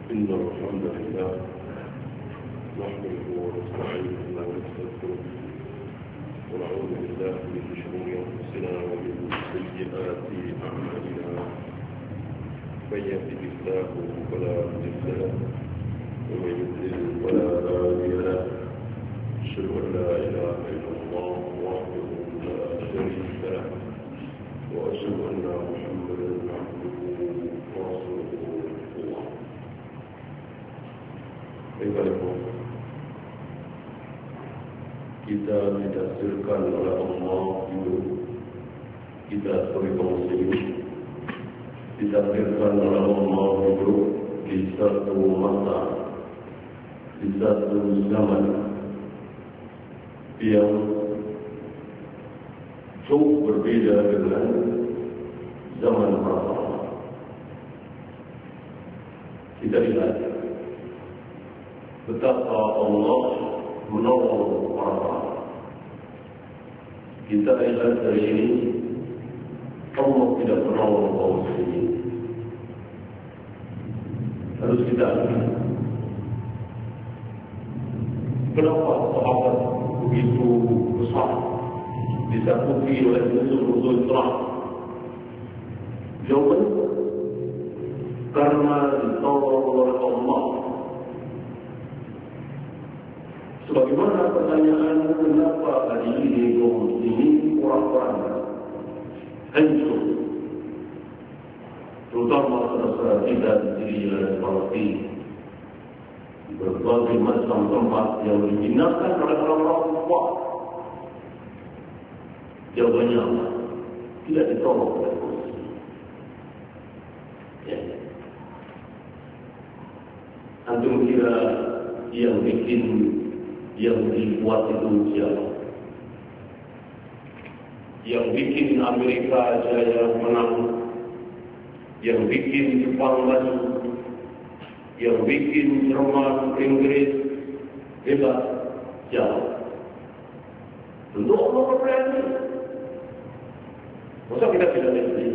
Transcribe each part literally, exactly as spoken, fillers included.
إن الحمد لله نحمده ونستعينه ونستغفره ونعوذ بالله من شرور أنفسنا ومن سيئات أعمالنا من يهده الله فلا مضل له ومن يضلل فلا هادي له أشهد أن لا إله إلا الله وحده لا شريك له وأشهد أن محمدا عبده ورسوله kita ditakdirkan oleh Allah hidup, kita sebagai kaum muslimin ditakdirkan oleh Allah hidup di satu masa, di satu zaman yang jauh berbeda dengan zaman para sahabat. Kita lihat betapa Allah menolong para sahabat. Kita lihat dari ini, Allah tidak menolong kaum muslimin. Harus kita lihat kenapa sahabat begitu besar ditakuti oleh musuh-musuh Islam. Jawaban karena ditolong oleh Allah. Sebagaimana pertanyaan kenapa hari ini kaum muslimin orang-orang hancur, terutama saudara kita di Syria dan Palestina, berbagai macam tempat yang dijinakan oleh orang-orang kuat. Jawabannya apa? Tidak ditolong oleh kaum muslimin. Ya. Antum kira yang bikin yang dibuat itu siapa? Yang bikin Amerika jaya menang, yang bikin Jepang maju, yang bikin Jerman, Inggris hebat siapa? Tentu Allah berani. Masa kita tidak mengerti?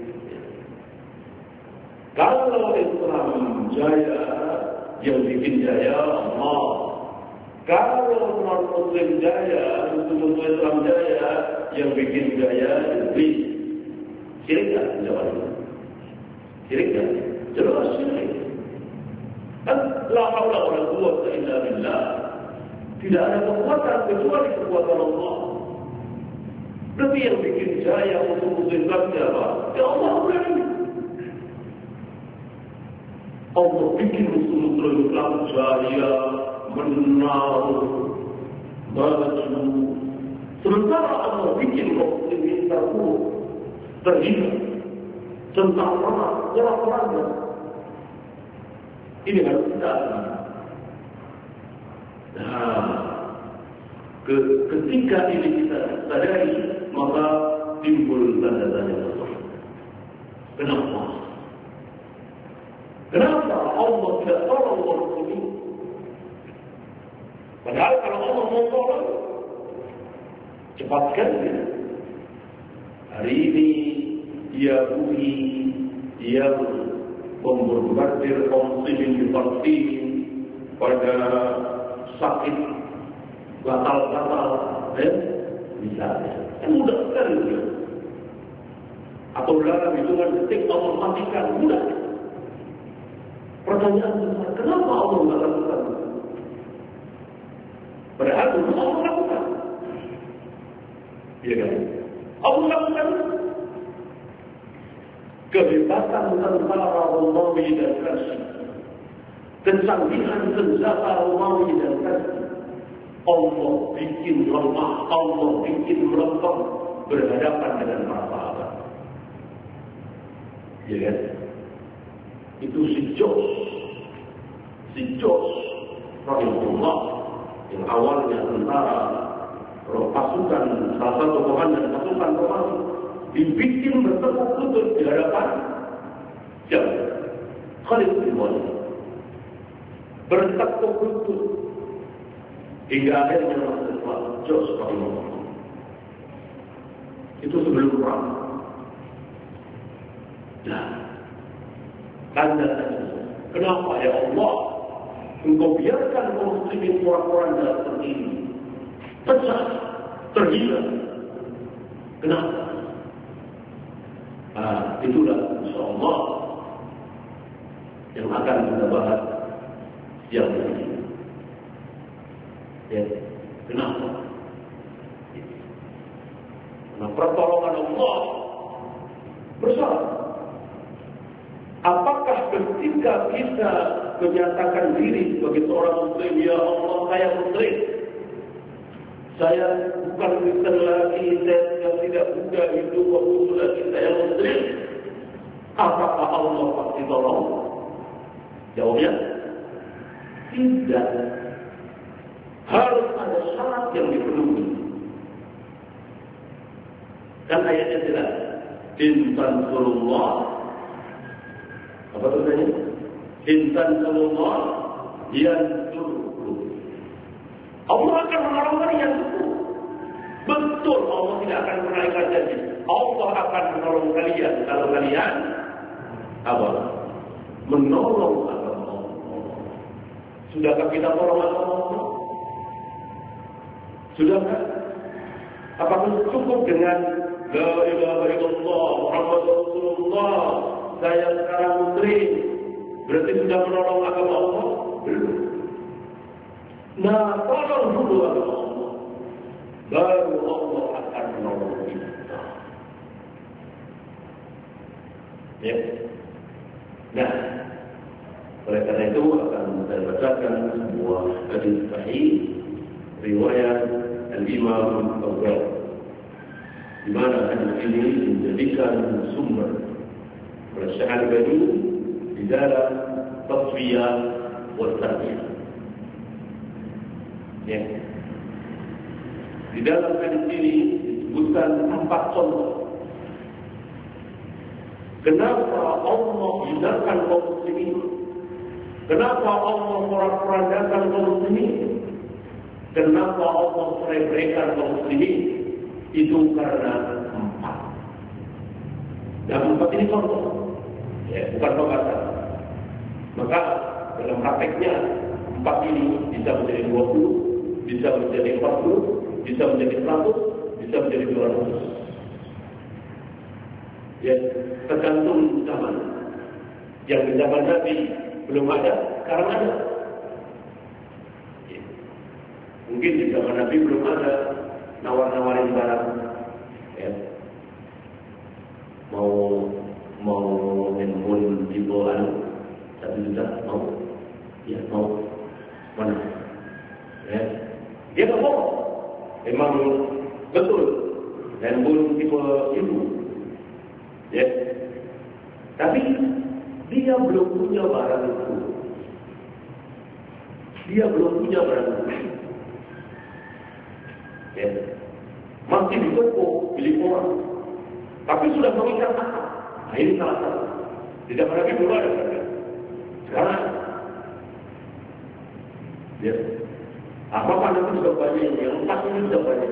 Kalau Islam jaya, yang bikin jaya Allah. Kalau non-Muslim jaya, Muslim Islam jaya, yang bikin jaya iblis. Syirik tak jawabannya? Syirik tak? Jelas syirik. Dan la haula wa la quwwata illa billah. Tidak ada kekuatan kecuali kekuatan Allah. Berarti yang bikin jaya untuk Muslim Islam siapa? Ya Allah berani. Allah bikin Muslim Islam jaya, menaruh, maju. Sementara Allah bikin muslimin terpuruk, terhina, tentang perang, orang-orangnya. Ini harus kita lihat. Nah, ke, ketika ini kita sadari, maka timbul tanda-tanda tersebut. Kenapa? Kenapa Allah tidak tolong orang muslimin? Padahal kalau Allah mau tolong, cepatkan dia. Hari ini Yahudi yang membombardir kaum muslimin di Palestina pada sakit gatal-gatal, ya, misalnya, kan mudah sekali dia. Atau dalam hitungan detik Allah matikan, mudah. Pertanyaan besar, kenapa Allah tidak lakukan? Padahal itu Allah lakukan. Ya kan? Allah lakukan. Kebebasan tentara Romawi dan Persia, kecanggihan senjata Romawi dan Persia, Allah bikin lemah, Allah bikin melempem berhadapan dengan para sahabat. Ya kan? Itu si Jos, si Jos rahimahullah, yang awalnya tentara pasukan salah satu komandan pasukan Romawi dibikin bertepuk lutut di hadapan siapa? Khalid bin Walid. Bertepuk lutut hingga akhirnya masuk Islam. Jos rahimahullah. Itu sebelum perang. Nah, tanda Kenapa ya Allah? Engkau biarkan kaum muslimin porak-poranda seperti ini. Pecah, terhina. Kenapa? Nah, itulah insyaallah yang akan kita bahas siang ini. Ya, kenapa? Karena pertolongan Allah besar. Apakah ketika kita menyatakan diri sebagai seorang muslim, ya Allah saya muslim, saya bukan Kristen lagi, saya tidak Buddha, Hindu, Konghucu lagi, saya muslim, apakah Allah pasti tolong? Jawabnya tidak. Harus ada syarat yang dipenuhi. Dan ayatnya jelas. Intan surullah. Apa tulisannya? Intan surullah yansurkum. Allah akan menolong kalian. Betul, Allah tidak akan pernah ingkar janji. Allah akan menolong kalian kalau kalian apa? Menolong agama Allah. Sudahkah kita tolong agama Allah? Sudahkah? Apakah cukup dengan La ilaha illallah Muhammad Rasulullah, saya sekarang muslim, berarti sudah menolong agama Allah? Belum. Nah, tolong dulu agama Allah, baru Allah akan menolong kita. Ya. Nah, oleh karena itu akan saya bacakan sebuah hadis sahih riwayat Al-Imam Al-Bukhari, di mana hadis ini menjadikan sumber oleh Syekh Al-Albani di dalam tasfiyah wa tarbiyah. Ya. Di dalam hadis ini disebutkan empat contoh. Kenapa Allah hindarkan kaum muslimin? Kenapa Allah porak-porandakan kaum muslimin? Kenapa Allah meremehkan kaum muslimin? Itu karena empat. Dan empat ini contoh, ya, bukan pembahasan. Maka dalam prakteknya empat ini bisa menjadi dua puluh, bisa menjadi empat puluh, bisa menjadi seratus, bisa menjadi dua ratus. Ya, tergantung zaman. Yang di zaman Nabi belum ada, sekarang ada. Ya. Mungkin di zaman Nabi belum ada nawar-nawarin barang, ya. Mau mau handphone di bawah satu juta, mau, ya mau, mana, ya, dia nggak mau, memang betul, handphone tipe ibu, ya, tapi dia belum punya barang itu, dia belum punya barang itu. Ya. Masih di toko milik orang, tapi sudah mengikat akal. Nah, ini salah satu. Tidak pernah belum ada kan? Sekarang, ya, apa-apa nanti sudah banyak, yang empat ini sudah banyak.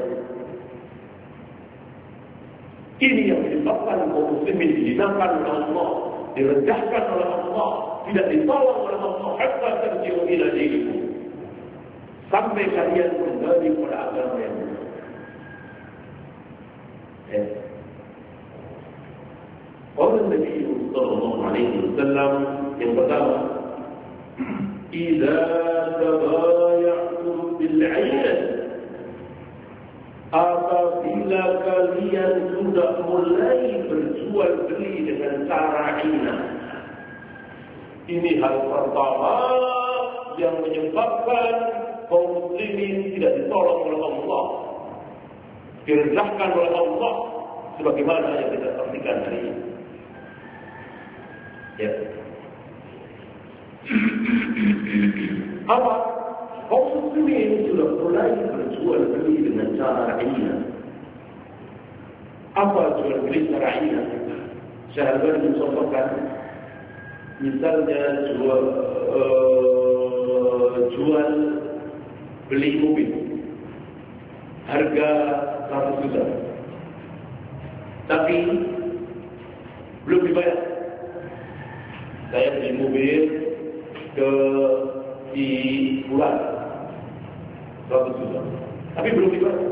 Ini yang menyebabkan kaum muslimin dihinakan oleh Allah, direndahkan oleh Allah, tidak ditolong oleh Allah. Hatta terjiu ila diriku, sampai kalian kembali kepada agama yang benar. Qala Nabi sallallahu alaihi wasallam yang pertama, idza tabaya'tum bil 'ayn, apabila kalian sudah mulai berjual beli dengan cara ina. Ini hal pertama yang menyebabkan kaum muslimin tidak ditolong oleh Allah, direndahkan oleh Allah, sebagaimana yang kita saksikan hari ini. Ya. Apa? Kaum muslimin sudah mulai berjual beli dengan cara ina. Apa jual beli cara ina? Saya akan mencontohkan, misalnya jual uh, jual beli mobil, harga seratus juta, tapi belum dibayar. Saya beli mobil ke di bulan seratus juta, tapi belum dibayar.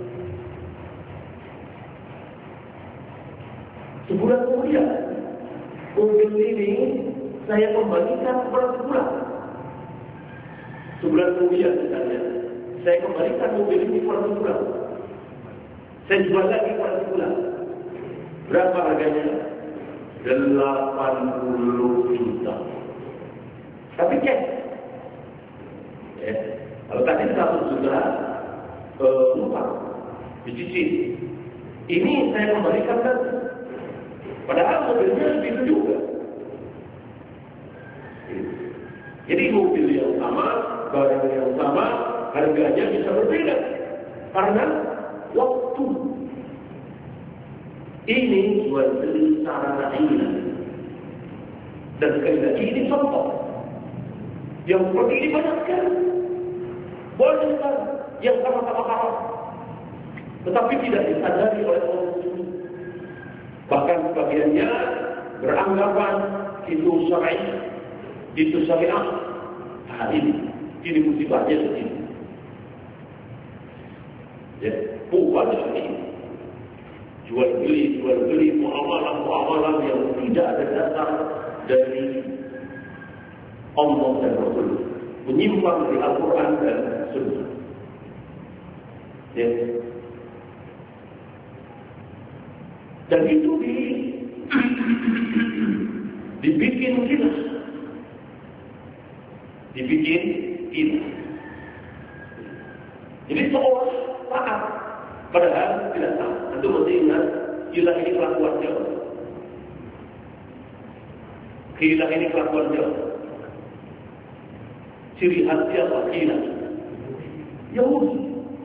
Sebulan kemudian, mobil ini saya kembalikan kepada sebulan. Sebulan kemudian misalnya, saya kembalikan mobil ini kepada sebulan. Saya jual lagi kepada sebulan. Berapa harganya? delapan puluh juta. Tapi cash. Ya. Kalau tadi seratus juta, uh, lupa, dicicil. Ini saya kembalikan lagi. Padahal mobilnya lebih juga. Jadi mobil yang sama, barang yang sama, harganya bisa berbeda. Karena waktu. Ini jual beli sarana ini. Dan sekali lagi ini contoh. Yang seperti ini banyak sekali. Banyak sekali yang sama-sama haram. Tetapi tidak disadari oleh orang muslim. Bahkan sebagiannya beranggapan itu syar'i, itu syariat. Nah ini, ini musibahnya begini. Ya, bukan ini. Jual beli, jual beli, muamalah-muamalah yang tidak ada dasar dari Allah dan Rasul, menyimpang dari Al-Quran dan Sunnah. Ya. Dan itu di, dibikin gila, dibikin gila. Jadi seolah taat, padahal tidak taat. Itu mesti ingat, gila ini kelakuan jauh. Gila ini kelakuan jauh. Ciri khas siapa gila? Yahudi.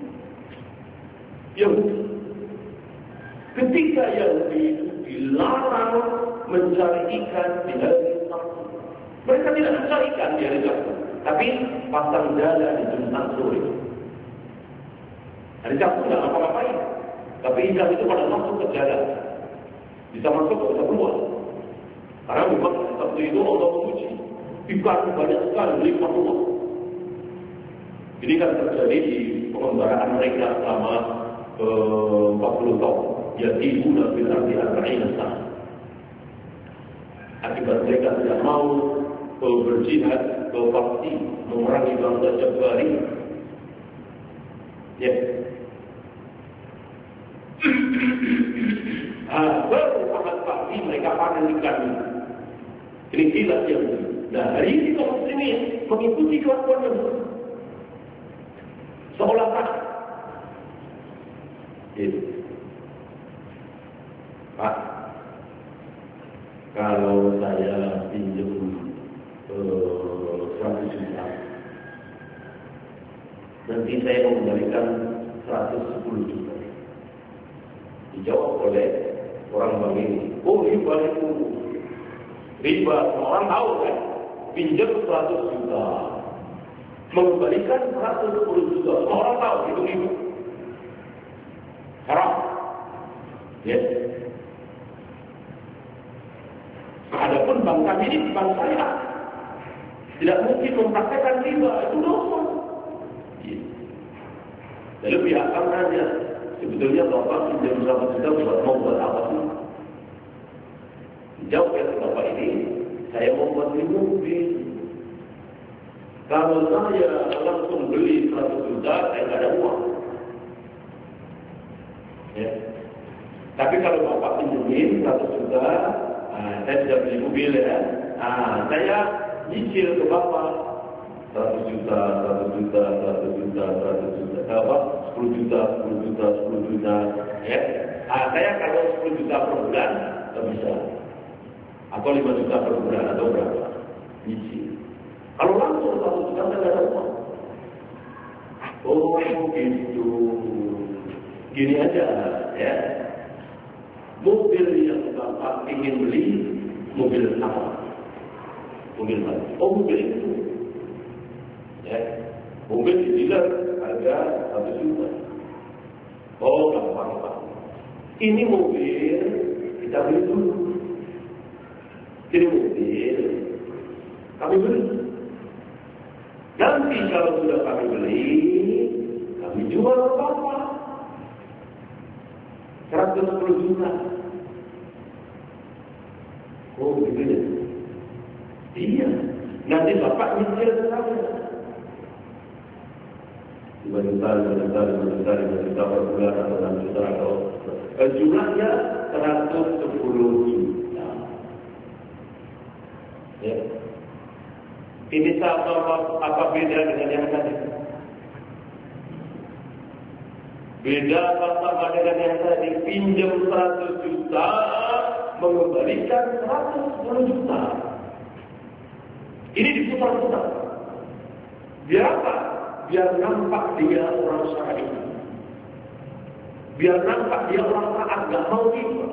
Yahudi. Ketika Yahudi dilarang mencari ikan di hari Sabtu, mereka tidak mencari ikan di hari Sabtu, tapi pasang jala di Jumat sore. Hari Sabtu tidak apa-apain, tapi ikan itu pada masuk ke jala, bisa masuk ke bisa keluar. Karena memang hari Sabtu itu Allah menguji ikan banyak sekali melimpah ruah. Ini kan terjadi di pengembaraan mereka selama uh, empat puluh tahun. Yatibuna bil ardi arba'ina sana. Akibat mereka tidak mau berjihad, berpakti, memerangi bangsa Jabari. Ya. Ah, baru sangat pasti mereka panen ikan ini. Ini gila yang ini. Nah, hari ini kaum muslimin mengikuti kelakuan yang seolah tak. Itu. Pak, kalau saya pinjam uh, seratus juta, nanti saya mengembalikan seratus sepuluh juta. Dijawab oleh orang bank ini, oh riba itu, riba, orang tahu kan, pinjam seratus juta, mengembalikan seratus sepuluh juta, orang tahu itu riba, haram, ya. Yes. Adapun bank kami ini bank syariah, tidak mungkin mempraktekkan riba, itu dosa. Lalu pihak bank nanya, sebetulnya bapak pinjam seratus juta buat mau buat apa sih? Jawab ya bapak ini, saya mau buat mobil. Kalau saya langsung beli seratus juta, saya tidak ada uang. Ya. Tapi kalau bapak pinjemin seratus juta, nah, saya sudah beli mobil ya. Nah, saya nyicil ke bapak seratus juta, seratus juta, seratus juta, seratus juta, apa? sepuluh juta, sepuluh juta, sepuluh juta, ya. Nah, saya kalau sepuluh juta per bulan, tak bisa. Atau lima juta per bulan, atau berapa? Nyicil. Kalau langsung satu juta, saya tidak ada uang. Oh, gitu. Gini aja, ya. Mobil yang bapak ingin beli, mobil apa? Mobil mana? Oh, mobil itu. Ya, mobil di dealer harga satu juta. Oh, gampang pak. Ini mobil kita beli dulu. Ini mobil kami beli. Nanti kalau sudah kami beli, kami jual berapa? seratus sepuluh juta. Oh, begitu ya? Iya. Nanti bapak nyicil ke saya. lima juta, lima juta, lima juta, lima juta per bulan atau enam juta atau eh, jumlahnya seratus sepuluh juta. Ya. Ini sama apa, apa beda dengan yang tadi? Beda apa sama dengan yang tadi? Pinjam seratus juta, mengembalikan seratus sepuluh juta. Ini diputar-putar. Biar apa? Biar nampak dia orang syar'i. Biar nampak dia orang taat, gak mau riba.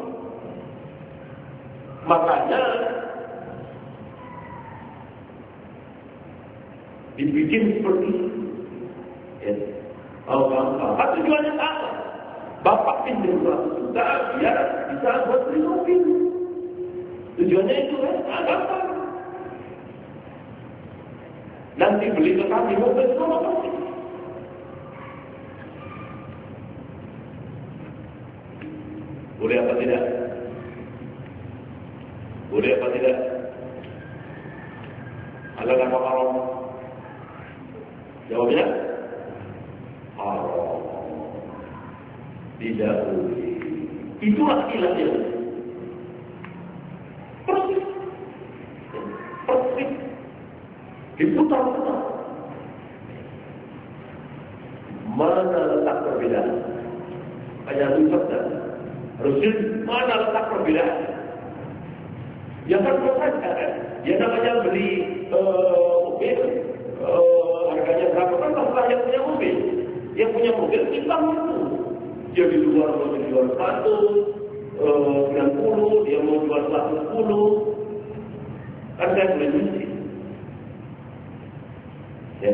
Makanya dibikin seperti itu. Ya. Oh, gampang. Tujuannya apa? Bapak pinjam seratus juta biar bisa buat beli mobil. Tujuannya itu kan? Nah, gampang. Nanti beli ke kami mobil sama pasti. Boleh apa tidak? Boleh apa tidak? Halal apa haram? Jawabnya haram. Tidak boleh. Itulah ilahnya. Persis. Persis. Diputar-putar. Mana letak perbedaan? Ayat itu Rasul, mana letak perbedaan? Yang kan saja kan? Dia namanya beli uh, mobil, uh, harganya berapa kan? Masalah yang punya mobil. Yang punya mobil kita itu. Dia di luar mau jual seratus, sembilan puluh, dia mau jual seratus sepuluh. Kan saya boleh mesti. Ya.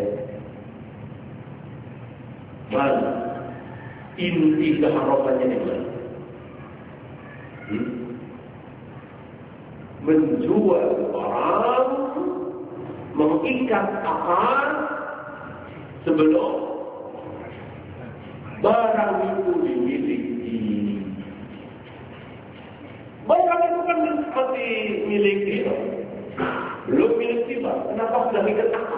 Mana inti keharapannya di mana? Hmm? Menjual barang, mengikat akar sebelum barang itu dimiliki. Barang itu kan masih milik kita, belum milik kita. Kenapa sudah mengikat akar?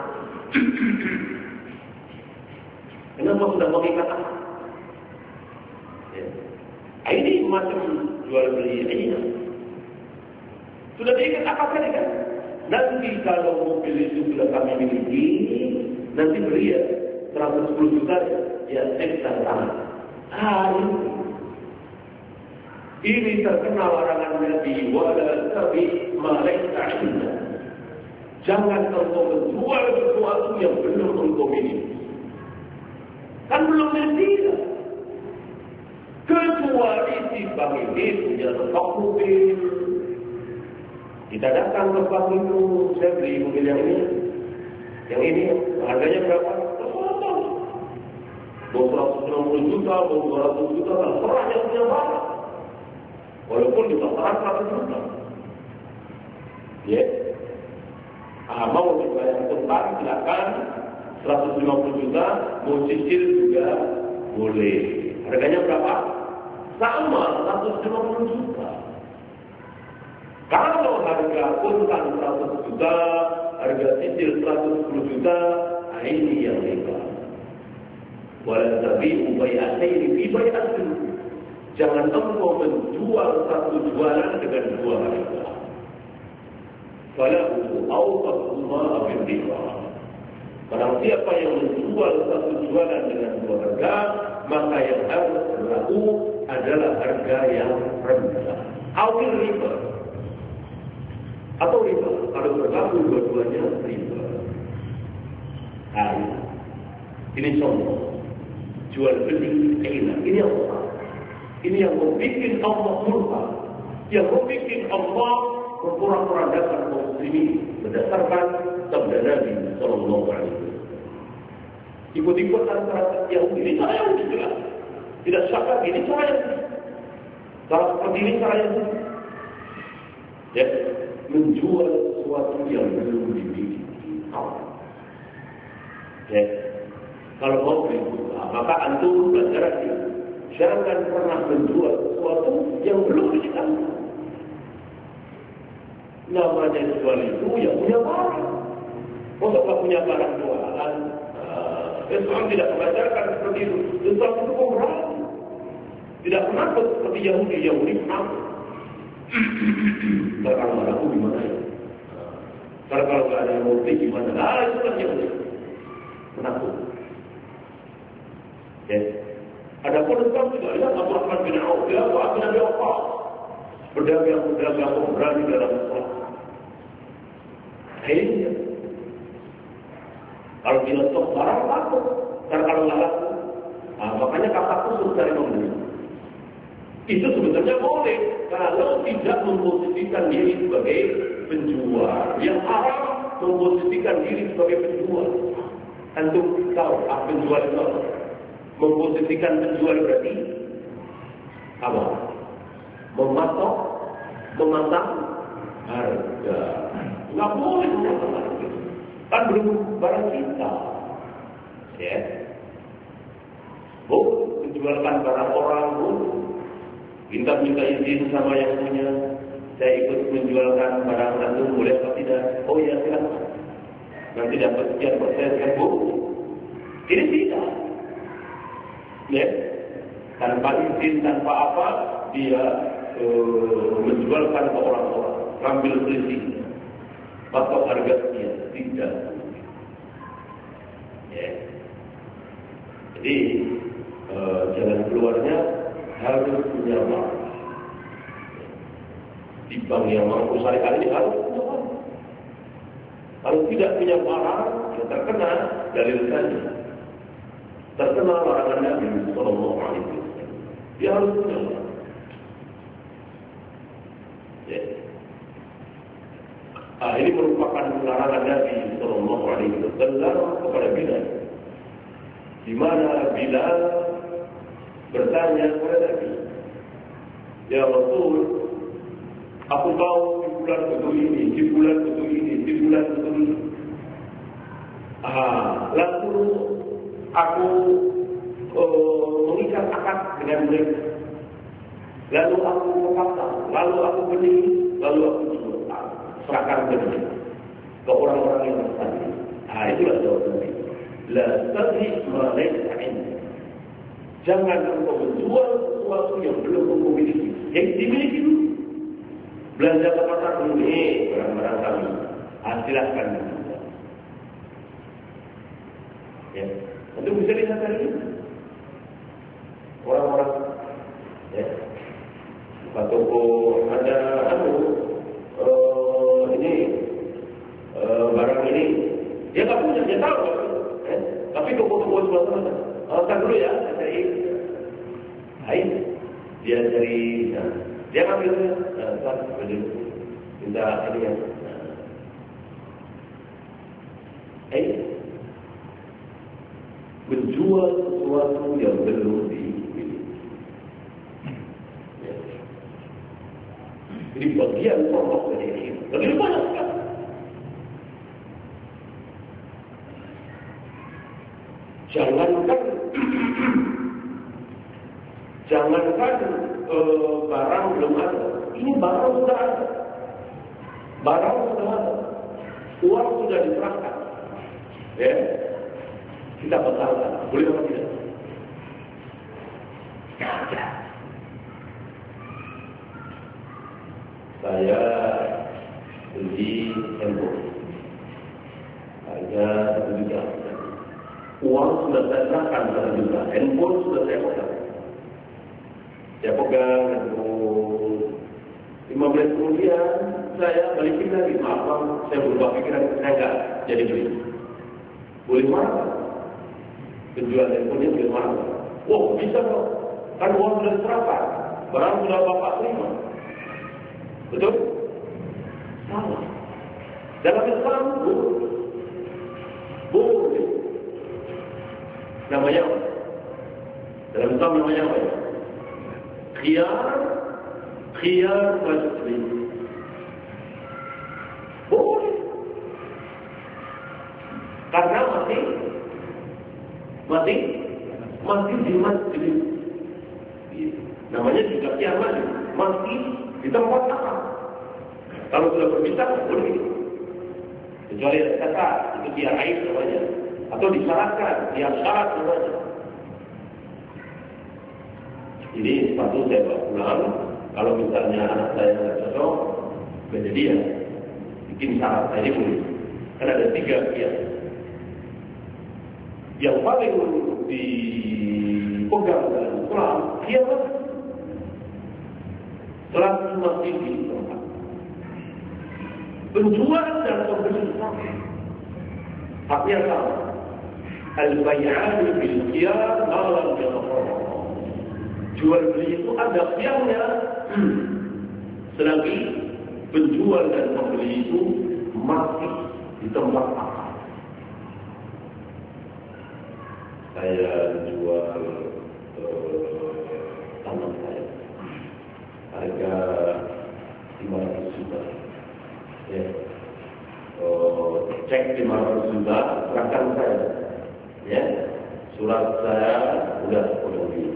Kenapa sudah mengikat akar? Ya. Ini macam jual beli ini. Sudah diikat akar tadi kan? Nanti kalau mobil itu sudah kami miliki, nanti beri ya seratus sepuluh juta ya ekstra tangan. Ah ini. Ini terkenal larangan Nabi wala tabi ma laysa inda. Jangan engkau menjual sesuatu yang belum engkau miliki. Kan belum miliki. Kecuali si bank ini punya stok mobil. Kita datang ke bank itu, saya beli mobil yang ini. Yang ini harganya berapa? Mau seratus enam puluh juta, mau dua ratus juta, terserah yang punya barang. Walaupun di pasaran seratus juta. Ya. Ah, mau dibayar tentang, silakan. seratus lima puluh juta, mau cicil juga boleh. Harganya berapa? Sama, seratus lima puluh juta. Kalau harga kontan seratus juta, harga cicil seratus sepuluh juta, nah ini yang riba. Walau tabi'u bai'ataini fi bai'atin. Jangan engkau menjual satu jualan dengan dua harga. Falahu awqatullah bil riba. Barang siapa yang menjual satu jualan dengan dua harga, maka yang harus berlaku adalah harga yang rendah. Awil riba. Atau riba. Kalau berlaku dua-duanya riba. Nah, ini contoh. Jual beli kainan. Ini yang apa? Ini yang membuat Allah murka. Yang membuat Allah berkurang-kurangkan kaum muslimin berdasarkan sabda Nabi sallallahu alaihi wasallam. Ikut-ikut antara Yahudi ini cara yang jelas. Tidak syakar ini cara yang cara seperti ini cara yang ya, menjual sesuatu yang belum dimiliki. Ya. Kalau mau beli buah, maka antum belajar lagi. Jangan pernah menjual sesuatu yang belum diketahui. Namanya jual itu yang punya barang. Kalau tak punya barang jualan, uh, Islam tidak mengajarkan seperti itu. Islam itu pemberani. Tidak penakut seperti Yahudi. Yahudi penakut. Ntar kalau ada aku gimana ya? Ntar kalau nggak ada yang mau beli gimana? Ah, itu kan Yahudi. Penakut. Ya. Adapun Islam juga lihat Abdurrahman bin Auf, dia Abu Nabi Waqqas, berdagang-berdagang pemberani dalam Islam. Akhirnya, kalau dia stok barang laku, karena kalau nggak laku, nah, makanya kata khusus dari membeli. Itu sebenarnya boleh kalau tidak memposisikan diri sebagai penjual. Yang haram memposisikan diri sebagai penjual. Antum tahu apa penjual itu? Memposisikan penjual berarti apa? Mematok, memasang harga. Nggak boleh memasang harga. Kan belum barang kita, ya. Boleh menjualkan barang orang, boleh. Kita minta izin sama yang punya. Saya ikut menjualkan barang antum, boleh atau tidak? Oh iya silakan. Nanti dapat sekian persen, kan boleh. Ini tidak. Ya, tanpa izin, tanpa apa, dia uh, menjualkan ke orang-orang, ngambil selisihnya, patok harganya, tidak. Ya, jadi uh, jalan keluarnya harus punya bank. Di bank yang mampu syariah ini harus punya bank. Kalau tidak punya barang, ya terkena dalil saja. Terkenal larangan Nabi Sallallahu Alaihi Wasallam. Dia harus punya. Ya. Ah, ini merupakan larangan Nabi Sallallahu Alaihi Wasallam kepada Bilal. Di mana Bilal bertanya kepada Nabi, ya Rasul, aku tahu di bulan betul ini, di bulan betul ini, di bulan betul ini. Ah, lalu aku uh, mengikat akad dengan mereka. Lalu aku berkata, lalu aku beli, lalu aku jual, serahkan ke mereka, ke orang-orang yang bertanya. Ah, itulah jawabannya. La tadhi ma laysa indi. Jangan engkau menjual sesuatu yang belum engkau miliki, yang dimiliki dulu. Belanja ke pasar dulu, eh, barang-barang kami. Ah, silahkan. Ya. Untuk bisa lihat hari ini orang-orang ya, buka toko ada anu uh, ini uh, barang ini dia nggak punya, dia tahu ya. Tapi toko-toko sebelah sana uh, kan dulu ya cari lain dia cari nah, dia ngambil nah, kan minta ini ya eh menjual sesuatu yang belum dimiliki. Ya. Jadi bagian pokok dari ini. Lebih banyak sekali. Jangankan, jangankan uh, barang belum ada. Ini barang sudah ada. Barang sudah ada. Uang sudah diserahkan. Ya. Kita batalkan, boleh atau tidak? Saya beli handphone, harga satu juta. Uang sudah saya serahkan satu juta, handphone sudah saya pegang. Saya pegang handphone. lima belas kemudian saya balikin lagi, maaf bang, saya berubah pikiran, saya enggak jadi beli. Boleh marah? Penjual handphonenya boleh marah. Wow, bisa dong. Kan uang sudah diserahkan. Barang sudah bapak terima. Betul? Salah. Dalam Islam, boleh. Boleh. Namanya apa? Dalam Islam namanya apa? Khiyar. Khiyar majlis. Boleh. Karena masih Mati, mati di masjid. Namanya juga kiamat, mati di tempat apa? Kalau sudah berpisah, boleh. Kecuali ada kata, itu dia aib namanya. Atau disyaratkan, dia syarat namanya. Ini sepatu saya bawa pulang. Kalau misalnya anak saya tidak cocok, menjadi dia bikin syarat saya ini boleh. Kan ada tiga kias. Yang paling dipegang dalam Islam, kiamat. Selagi masih di tempat. Penjual dan pembeli sama. Haknya sama. Al-bay'an bil-qiyam malam yatafarraq. Jual beli itu ada qiyamnya. Selagi penjual dan pembeli itu masih di tempat akal. Saya jual uh, tanah saya. Harga lima ratus juta. Ya. Oh, cek lima ratus juta, serahkan saya. Ya. Surat saya sudah penuhi.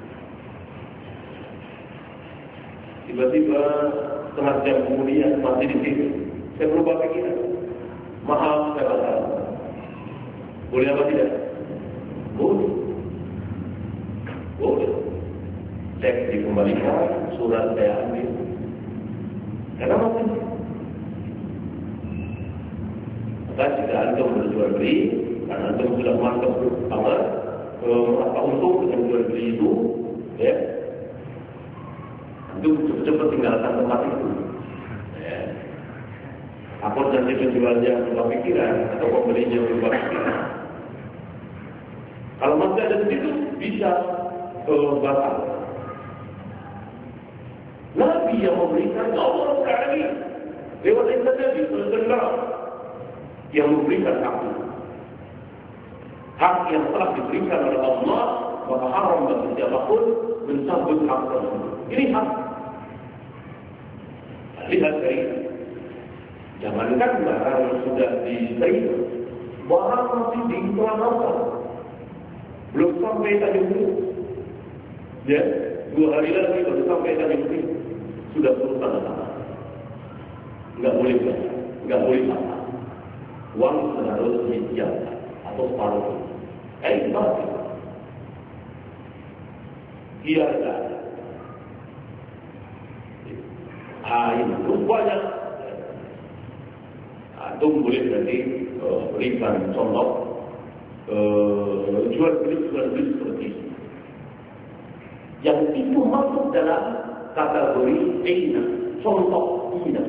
Tiba-tiba setengah jam kemudian masih di situ. Saya berubah pikiran. Maaf, saya batal. Boleh apa tidak? Boleh. Boleh. Cek dikembalikan, surat saya ambil. Karena masih. Maka jika antum berjual beli, karena antum sudah masuk sama apa untung dengan jual beli itu, ya, antum cepat-cepat tinggalkan tempat itu. Ya. Apa nanti penjualnya berubah pikiran atau pembelinya berubah pikiran? Kalau masih ada di situ, bisa uh, batal. Nabi yang memberikan Allah sekali lewat lisan Nabi Sallallahu yang memberikan hak hak yang telah diberikan oleh Allah, maka haram bagi siapapun mencabut hak tersebut. Ini hak. Lihat dari jangankan barang sudah diterima, barang masih di pelanggaran, belum sampai tadi itu, ya dua hari lagi baru sampai tadi itu. Sudah turun tanda tangan. Enggak boleh bayar, enggak boleh bayar. Uang harus disiapkan atau separuh. Eh, pasti. Biarkan. Ah, itu banyak. Antum boleh berarti uh, berikan contoh uh, jual beli jual beli seperti ini. Yang itu masuk dalam kategori ina, contoh ina.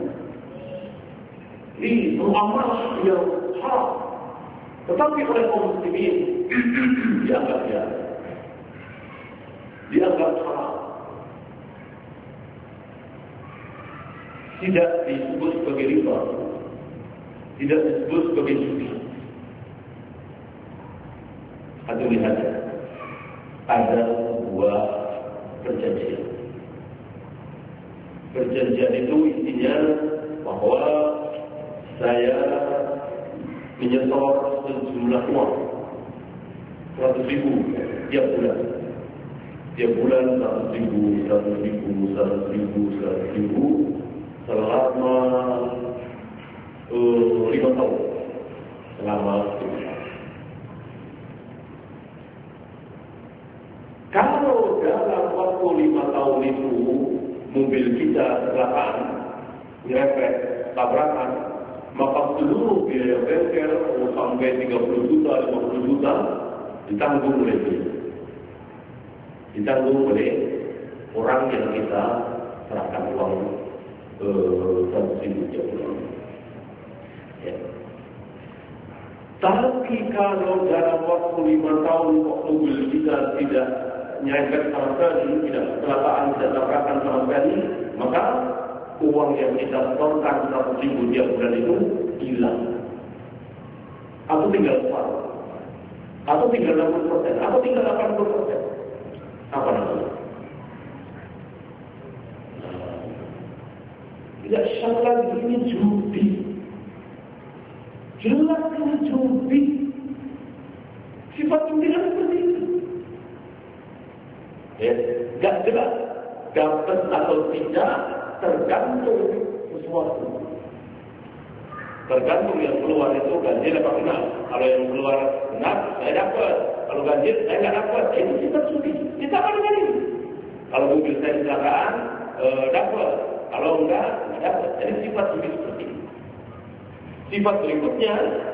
Ini muamalah yang haram. Tetapi oleh kaum muslimin dianggap ya, dianggap haram. Tidak disebut sebagai riba, tidak disebut sebagai judi. Atau lihat, ada sebuah perjanjian. Perjanjian itu intinya bahwa saya menyetor sejumlah uang seratus ribu tiap bulan, tiap bulan seratus ribu, seratus ribu, seratus ribu, seratus ribu selama uh, lima tahun, selama lima tahun. Kalau dalam waktu lima tahun itu mobil kita kecelakaan, nyerempet, tabrakan, maka seluruh biaya bengkel sampai tiga puluh juta, lima puluh juta ditanggung oleh dia. Ditanggung oleh orang yang kita serahkan uang seratus ribu tiap bulan. Ya. Tapi kalau dalam waktu lima tahun mobil kita tidak nyerempet sama sekali, tidak kecelakaan, tidak tabrakan sama sekali, maka uang yang kita setorkan seratus ribu tiap bulan itu hilang. Atau tinggal separuh, atau tinggal enam puluh persen, atau tinggal delapan puluh persen. Apa namanya? Tidak syak lagi ini judi. Jelas ini judi. Sifat pimpinan seperti itu. Ya, gak jelas. Dapat atau tidak tergantung sesuatu. Tergantung yang keluar itu ganjil apa benar. Kalau yang keluar benar, saya dapat. Kalau ganjil, saya nggak dapat. Itu sifat suci. Kita akan dengan ini. Kalau mobil saya kecelakaan, eh, dapat. Kalau enggak, nggak dapat. Jadi sifat suci seperti itu. Sifat berikutnya,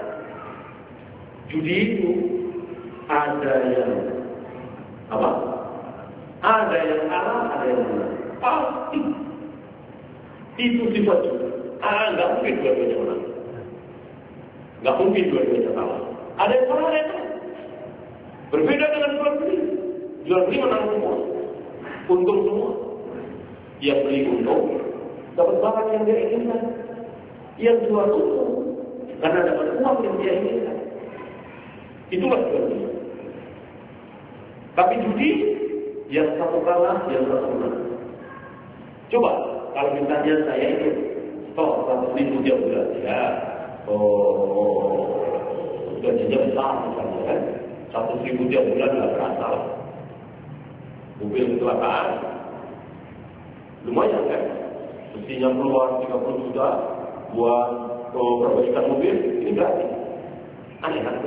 judi itu ada yang apa? Ada yang salah, ada yang benar. Pasti. Itu sifat judi. Ah, nggak mungkin dua-duanya benar. Nggak mungkin dua-duanya salah. Ada yang salah, ada yang benar. Berbeda dengan jual beli. Jual beli menang semua. Untung semua. Yang beli untung, dapat barang yang dia inginkan. Yang jual untung, karena dapat uang yang dia inginkan. Itulah jual beli. Tapi judi, yang satu kalah, yang satu menang. Coba, kalau misalnya saya itu stok seratus ribu tiap bulan, ya, oh, gajinya besar misalnya kan, seratus ribu tiap bulan nggak berasa lah. Mobil kecelakaan, lumayan kan, mestinya keluar tiga puluh juta buat oh, perbaikan mobil, ini gratis. Aneh kan?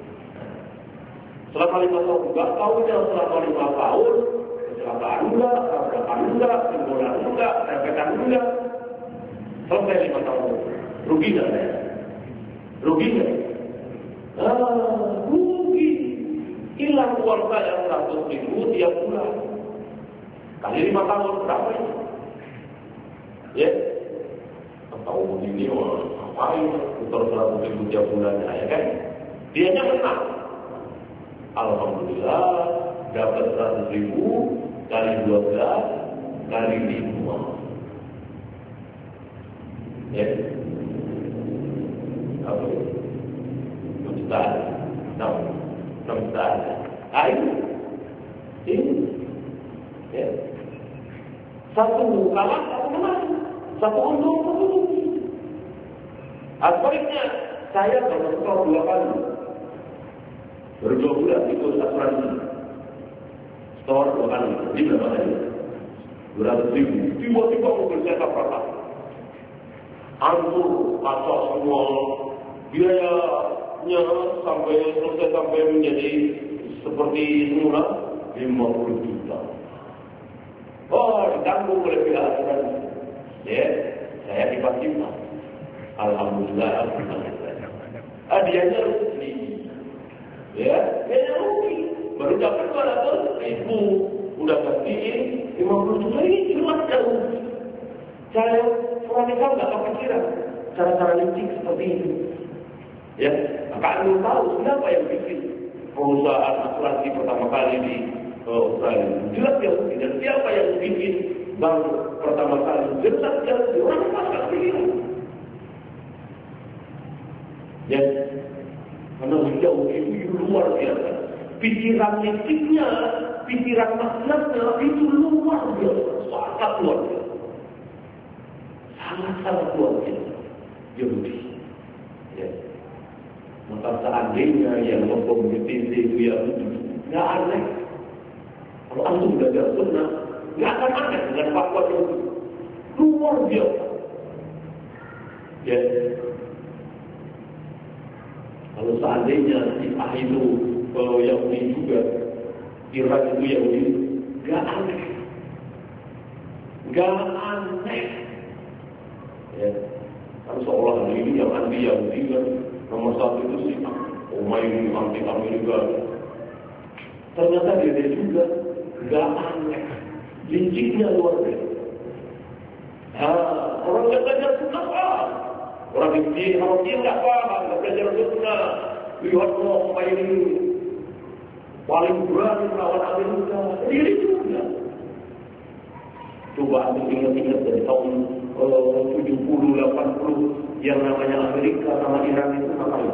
Selama lima tahun, nggak tahu yang selama lima tahun, kecelakaan enggak, tabrakan enggak, pembolaan enggak, rempetan enggak. Selesai lima tahun, rugi nggak ya? Rugi nggak? Ah, rugi. Hilang uang saya seratus ribu tiap bulan. Kali lima tahun berapa ini? Ya, tahu begini, wah, ngapain? Putar seratus ribu tiap bulan ya kan? Dianya menang. Alhamdulillah dapat seratus ribu kali dua belas kali lima. Ya, apa itu? enam juta, enam, enam juta. Ayo, ini, ya, satu kalah, satu menang, satu untung, satu rugi. Sebaliknya, saya kalau skor dua kali, baru dua bulan ikut asuransi, skor dua kali, ini berapa kali? Dua ratus ribu. Tiba-tiba mobil saya tak hancur, kacau semua, biayanya sampai selesai sampai menjadi seperti semula lima puluh juta. Oh, ditanggung oleh pihak asuransi. Ya, saya dipastikan. Alhamdulillah, alhamdulillah. Ah, dianya rugi. Ya, dianya rugi. Baru dapat dua ratus ribu, udah gantiin lima puluh juta, ini jelas dah rugi. Saya wanita nggak kepikiran cara-cara licik seperti itu. Ya, maka anda tahu siapa yang bikin perusahaan asuransi pertama kali di uh, Australia? Jelas dia rugi. Dan siapa yang bikin bank pertama kali? Jelas dia rugi. Orang nggak kepikiran. Ya, karena jauh itu luar biasa. Pikiran liciknya, pikiran maksudnya itu luar biasa, sangat luar biasa. Sangat-sangat luar biasa. Yahudi. Ya. Maka seandainya yang memkomitisi itu Yahudi, nggak aneh. Kalau antum belajar sunnah, nggak akan aneh dengan fatwa Yahudi. Luar biasa. Ya. Kalau seandainya si ah itu kalau Yahudi juga, Iran itu Yahudi, nggak aneh. Nggak aneh. Ya, kan seolah hari ini yang anti Yahudi kan nomor satu itu sih Khomeini anti Amerika. Ternyata dia, dia juga nggak aneh, liciknya luar biasa. Ah, orang yang belajar sunnah ah, orang di orang dia nggak paham, nggak belajar sunnah. Lihat Khomeini paling berani melawan Amerika, dia juga. Coba aku ingat-ingat dari tahun tujuh puluh delapan puluh yang namanya Amerika sama Iran itu ngapain?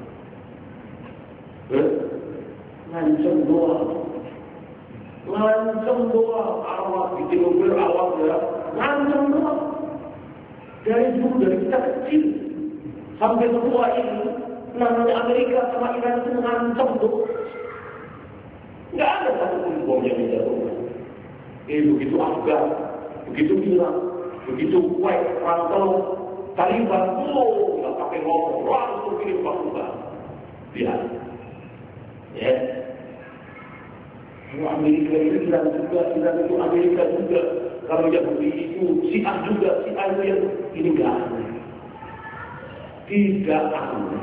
Eh? Ngancem doang. Ngancem doang. Awak bikin mobil awak ya. Ngancem doang. Dari dulu, dari kita kecil sampai tua ini namanya Amerika sama Iran itu ngancem tuh. Nggak ada satupun bom yang dijatuhkan. Eh begitu Afgan, begitu Irak, begitu Kuwait, Rantau, Taliban, oh nggak pakai ngomong, langsung kirim pasukan. Lihat, ya. Kalau Amerika itu Iran juga, Iran itu Amerika juga. Kalau Yahudi itu Syiah juga, Syiah itu yang ini nggak aneh. Tidak aneh.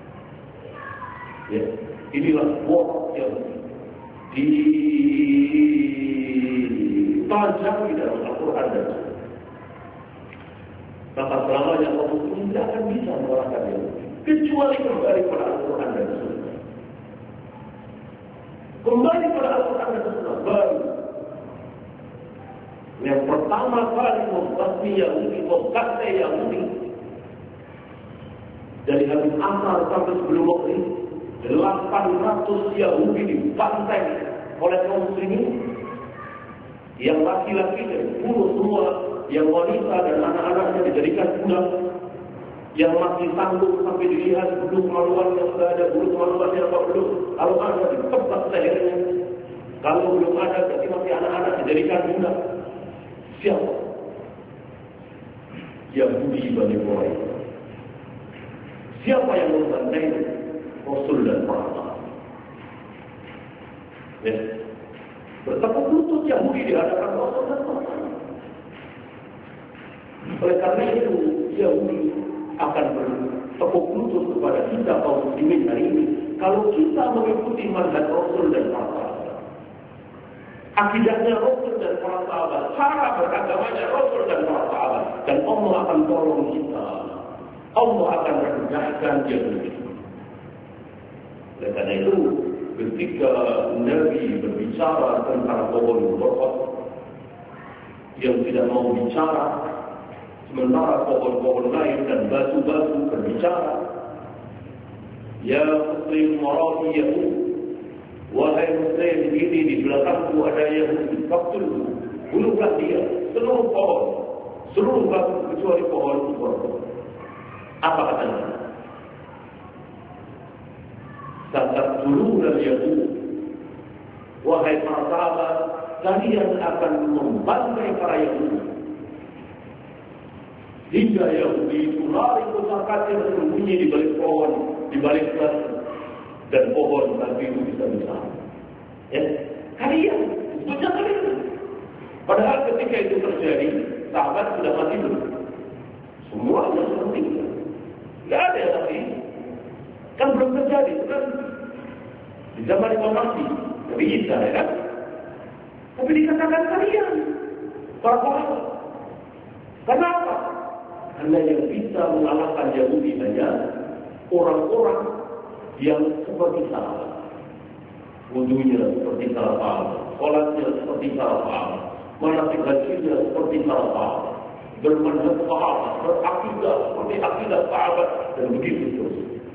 Ya, inilah war yang ditajam di dalam Al-Quran dan Sunnah. Maka selamanya kaum muslimin tidak akan bisa mengalahkan Yahudi kecuali kembali pada Al-Quran dan Sunnah. Kembali pada Al-Quran dan Sunnah baru. Yang pertama kali membasmi Yahudi, membantai Yahudi dari Habib Ammar sampai sebelum waktu ini, delapan ratus Yahudi dibantai oleh kaum muslimin. Yang laki-laki dibunuh semua, yang wanita dan anak-anaknya dijadikan budak. Yang masih sanggup sampai dilihat bulu kemaluan yang sudah ada, bulu kemaluan yang apa belum. Kalau ada ditebak lehernya. Kalau belum ada berarti masih anak-anak dijadikan budak. Siapa? Yahudi Bani Quraisy. Siapa yang membantai Rasul dan para sahabat? Ya. Bertepuk lutut Yahudi di hadapan Rasul dan para sahabat. Oleh karena itu Yahudi akan bertepuk lutut kepada kita kaum muslimin hari ini kalau kita mengikuti manhaj Rasul dan para sahabat. Akidahnya Rasul dan para sahabat, cara beragamanya Rasul dan para sahabat, dan Allah akan tolong kita. Allah akan rendahkan Yahudi. Oleh karena itu, ketika Nabi berbicara tentang pohon berkot yang tidak mau bicara, sementara pohon-pohon lain dan batu-batu berbicara, ya muslim wara'i Yahud, wahai muslim, ini di belakangku ada Yahudi, faktulhu, bunuhlah dia, seluruh pohon, seluruh batu kecuali pohon berkot. Apa katanya? Sataqtuluna al-Yahud, wahai para sahabat, kalian akan membantai para Yahudi. Hingga Yahudi itu lari kocar-kacir bersembunyi di balik pohon, di balik batu, dan pohon tadi itu bisa besar. Ya, kalian, sebetulnya kalian. Padahal ketika itu terjadi, sahabat sudah mati belum? Semuanya sudah meninggal. Tidak ada yang mati. Kan belum terjadi, kan? Di zaman Imam Mahdi, Nabi Isa, ya kan? Tapi dikatakan kalian, para sahabat. Kenapa? Karena yang bisa mengalahkan Yahudi hanya orang-orang yang seperti sahabat. Wudunya seperti sahabat, sholatnya seperti sahabat, manasik hajinya seperti sahabat, bermanhaj sahabat, berakidah seperti akidah sahabat, dan begitu terus.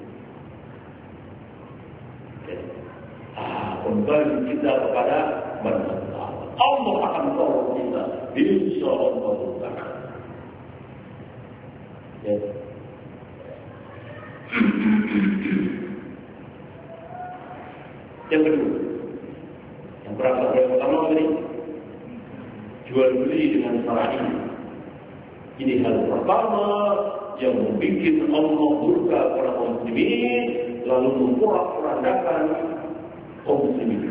Ah, kembali kita kepada manhaj sahabat. Allah akan tolong kita, insya Allah. Ya. Yang kedua, yang berapa? Yang pertama ini jual beli dengan cara ini. Ini hal pertama yang membuat Allah murka kepada kaum muslimin, lalu memporak-porandakan kaum muslimin.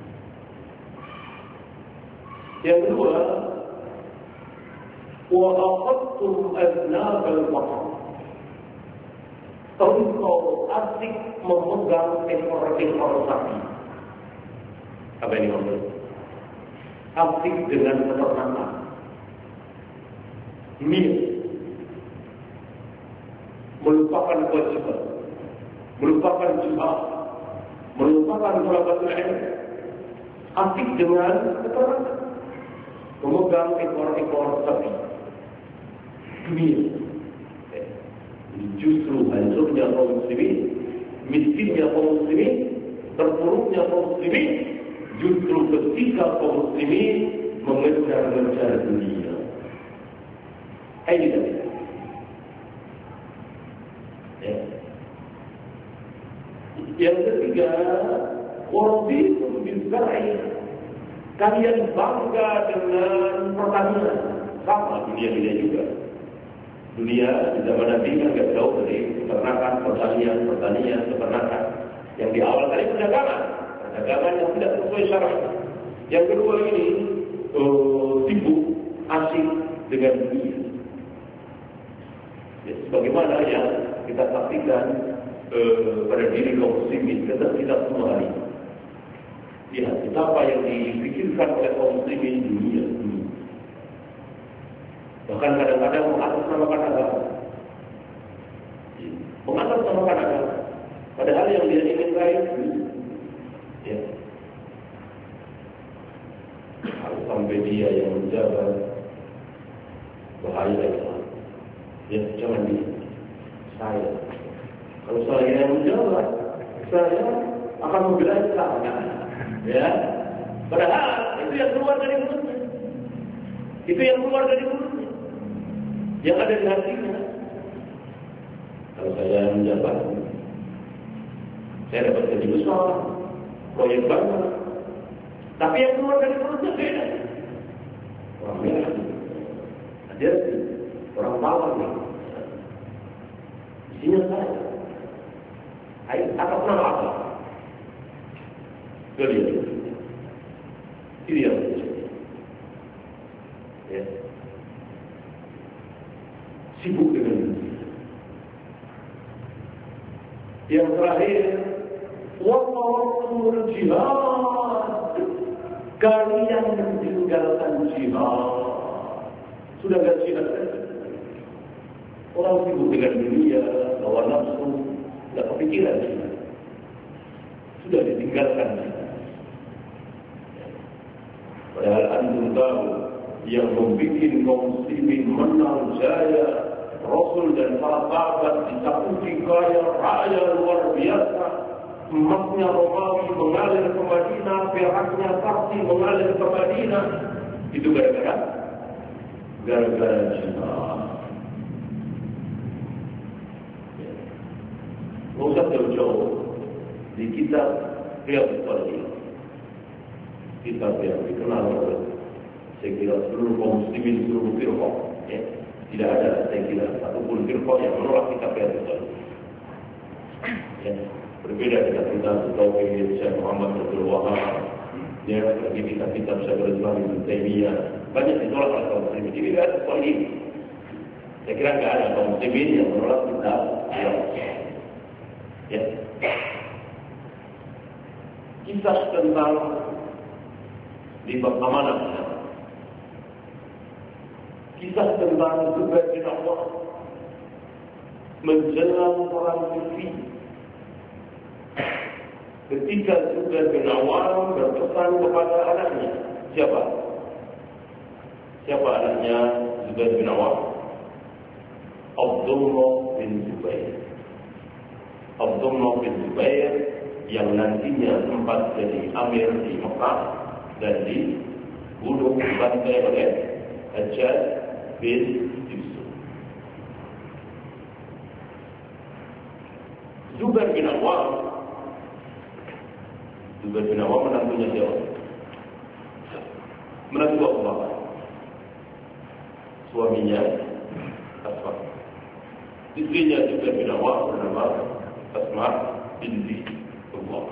Yang kedua, wa aqadtum aznab al-baqar. Engkau asik memegang ekor-ekor sapi. Apa ini maksudnya? Asik dengan peternakan. Mil. Melupakan kewajiban. Melupakan jihad. Melupakan talabatul ilm. Asik dengan peternakan. Memegang ekor-ekor sapi. Mil. Justru hancurnya kaum muslimin, miskinnya kaum muslimin, terpuruknya kaum muslimin, justru ketika kaum muslimin mengejar-ngejar dunia. Ini tadi. Ya. Yang ketiga, Waraditum bil-zar'i. Kalian bangga dengan pertanian. Sama dunia-dunia juga. Dunia di zaman Nabi kan nggak jauh dari peternakan, pertanian, pertanian, peternakan. Yang di awal tadi perdagangan, perdagangan yang tidak sesuai syarat. Yang kedua ini uh, sibuk asing dengan dunia. Ya, sebagaimana yang kita saksikan uh, pada diri kaum muslimin, kita kita semua hari. Lihat betapa yang dipikirkan oleh kaum muslimin dunia. Bahkan kadang-kadang mengatasnamakan agama, mengatasnamakan agama. Padahal yang dia ingin raih, ya, harus sampai dia yang menjaga bahaya Islam. Ya, jangan dia, saya. Kalau saya yang menjaga, saya akan membela Islam. Ya, padahal itu yang keluar dari mulutnya, itu yang keluar dari mulutnya, yang ada di hatinya. Kalau saya yang menjaga, saya dapat gaji besar, proyek banyak. Tapi yang keluar dari perutnya beda. Orang merah, ada orang bawah nih. Isinya saya. Ayo, atas nama apa? Geliat. Ini yang ya. Sibuk dengan dunia. Yang terakhir, waqtul jihad. Kalian meninggalkan jihad. Sudah gak jihad lagi. Orang sibuk dengan dunia, hawa nafsu, gak kepikiran jihad. Sudah ditinggalkan jihad. Padahal antum tahu yang membuat kaum muslimin menang jaya, Rasul dan para sahabat disaputi kaya raya luar biasa. Emasnya Romawi mengalir ke Madinah, peraknya Parsi mengalir ke Madinah. Itu gara-gara gara-gara jihad. Nggak usah jauh-jauh di kitab Riyadhus Shalihin, kitab yang dikenal oleh saya kira seluruh kaum muslimin, seluruh firqah, ya. Tidak ada saya kira satupun firqah yang menolak kitab Riyadhus Shalihin. Ya. Berbeda dengan kitab Tauhid Syekh Muhammad Abdul Wahab, ya, lagi kitab-kitab Syekhul Islam Ibnu Taimiyah, banyak ditolak oleh kaum muslimin. Jadi Riyadhus Shalihin, saya kira nggak ada kaum muslimin yang menolak kitab Riyadhus Shalihin. Ya. Kisah tentang di bab amanah, kisah tentang Zubair bin Awwam menjelang perang Siffin. Ketika Zubair bin Awwam berpesan kepada anaknya, siapa? Siapa anaknya Zubair bin Awwam? Abdullah bin Zubair. Abdullah bin Zubair yang nantinya sempat jadi amir di Mekah dan dibunuh dibantai oleh Hajjaj bin Yusuf. Zubair bin Awwam, Zubair bin Awwam menantunya siapa? Menantu Abu Bakar, suaminya Asma. Istrinya Zubair bin Awwam bernama Asma binti Allah.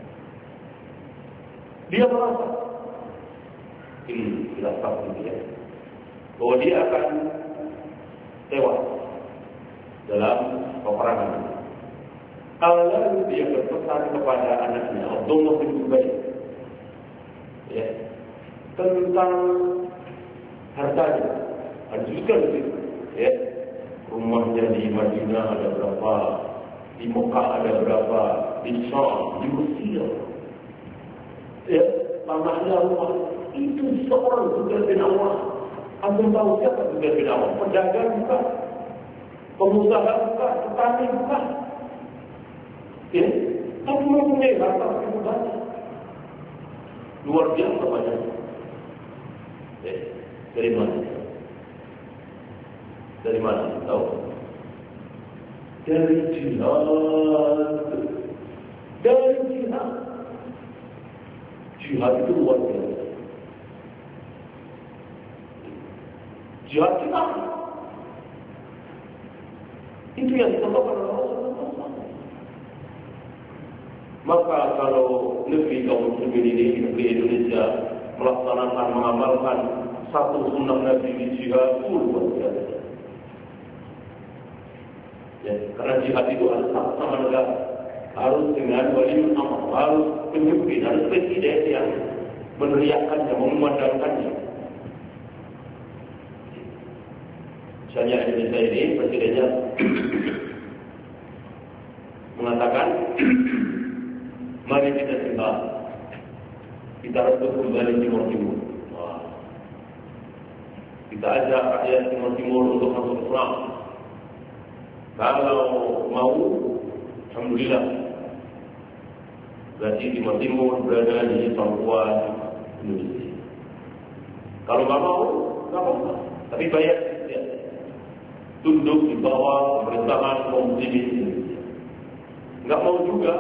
Dia merasa ini tidak pasti dia bahwa dia akan tewas dalam peperangan. Lalu dia berpesan kepada anaknya Abdullah bin Zubair, ya, tentang hartanya. Ada juga di situ, ya, rumahnya di Madinah ada berapa, di Mekah ada berapa, di Syam, di Mesir, ya, tanahnya rumah. Itu seorang Zubair bin Awwam. Antum tahu siapa Zubair bin Awwam? Pedagang bukan, pengusaha bukan, petani bukan. Ya, tapi mempunyai harta begitu banyak, luar biasa banyak. Ya, dari mana? Dari mana? Tahu? Dari jihad. Dari jihad. Jihad itu luar biasa. Jihad kita itu yang dicontohkan oleh Rasulullah. Maka kalau negeri kaum muslimin ini, negeri Indonesia, melaksanakan, mengamalkan satu sunnah Nabi di jihad, luar biasa. Ya, karena jihad itu harus sama negara, harus dengan waliul amr, harus pemimpin, harus presiden yang meneriakannya, memandangkannya. Misalnya Indonesia ini presidennya mengatakan, mari kita jihad, kita harus kembali Timur Timur. Wah. Kita ajak rakyat Timur Timur untuk masuk Islam. Kalau mau, alhamdulillah. Berarti Timur Timur berada di Papua Indonesia. Kalau nggak mau, nggak apa-apa. Tapi bayar ya. Tunduk di bawah pemerintahan kaum muslimin Indonesia. Nggak mau juga.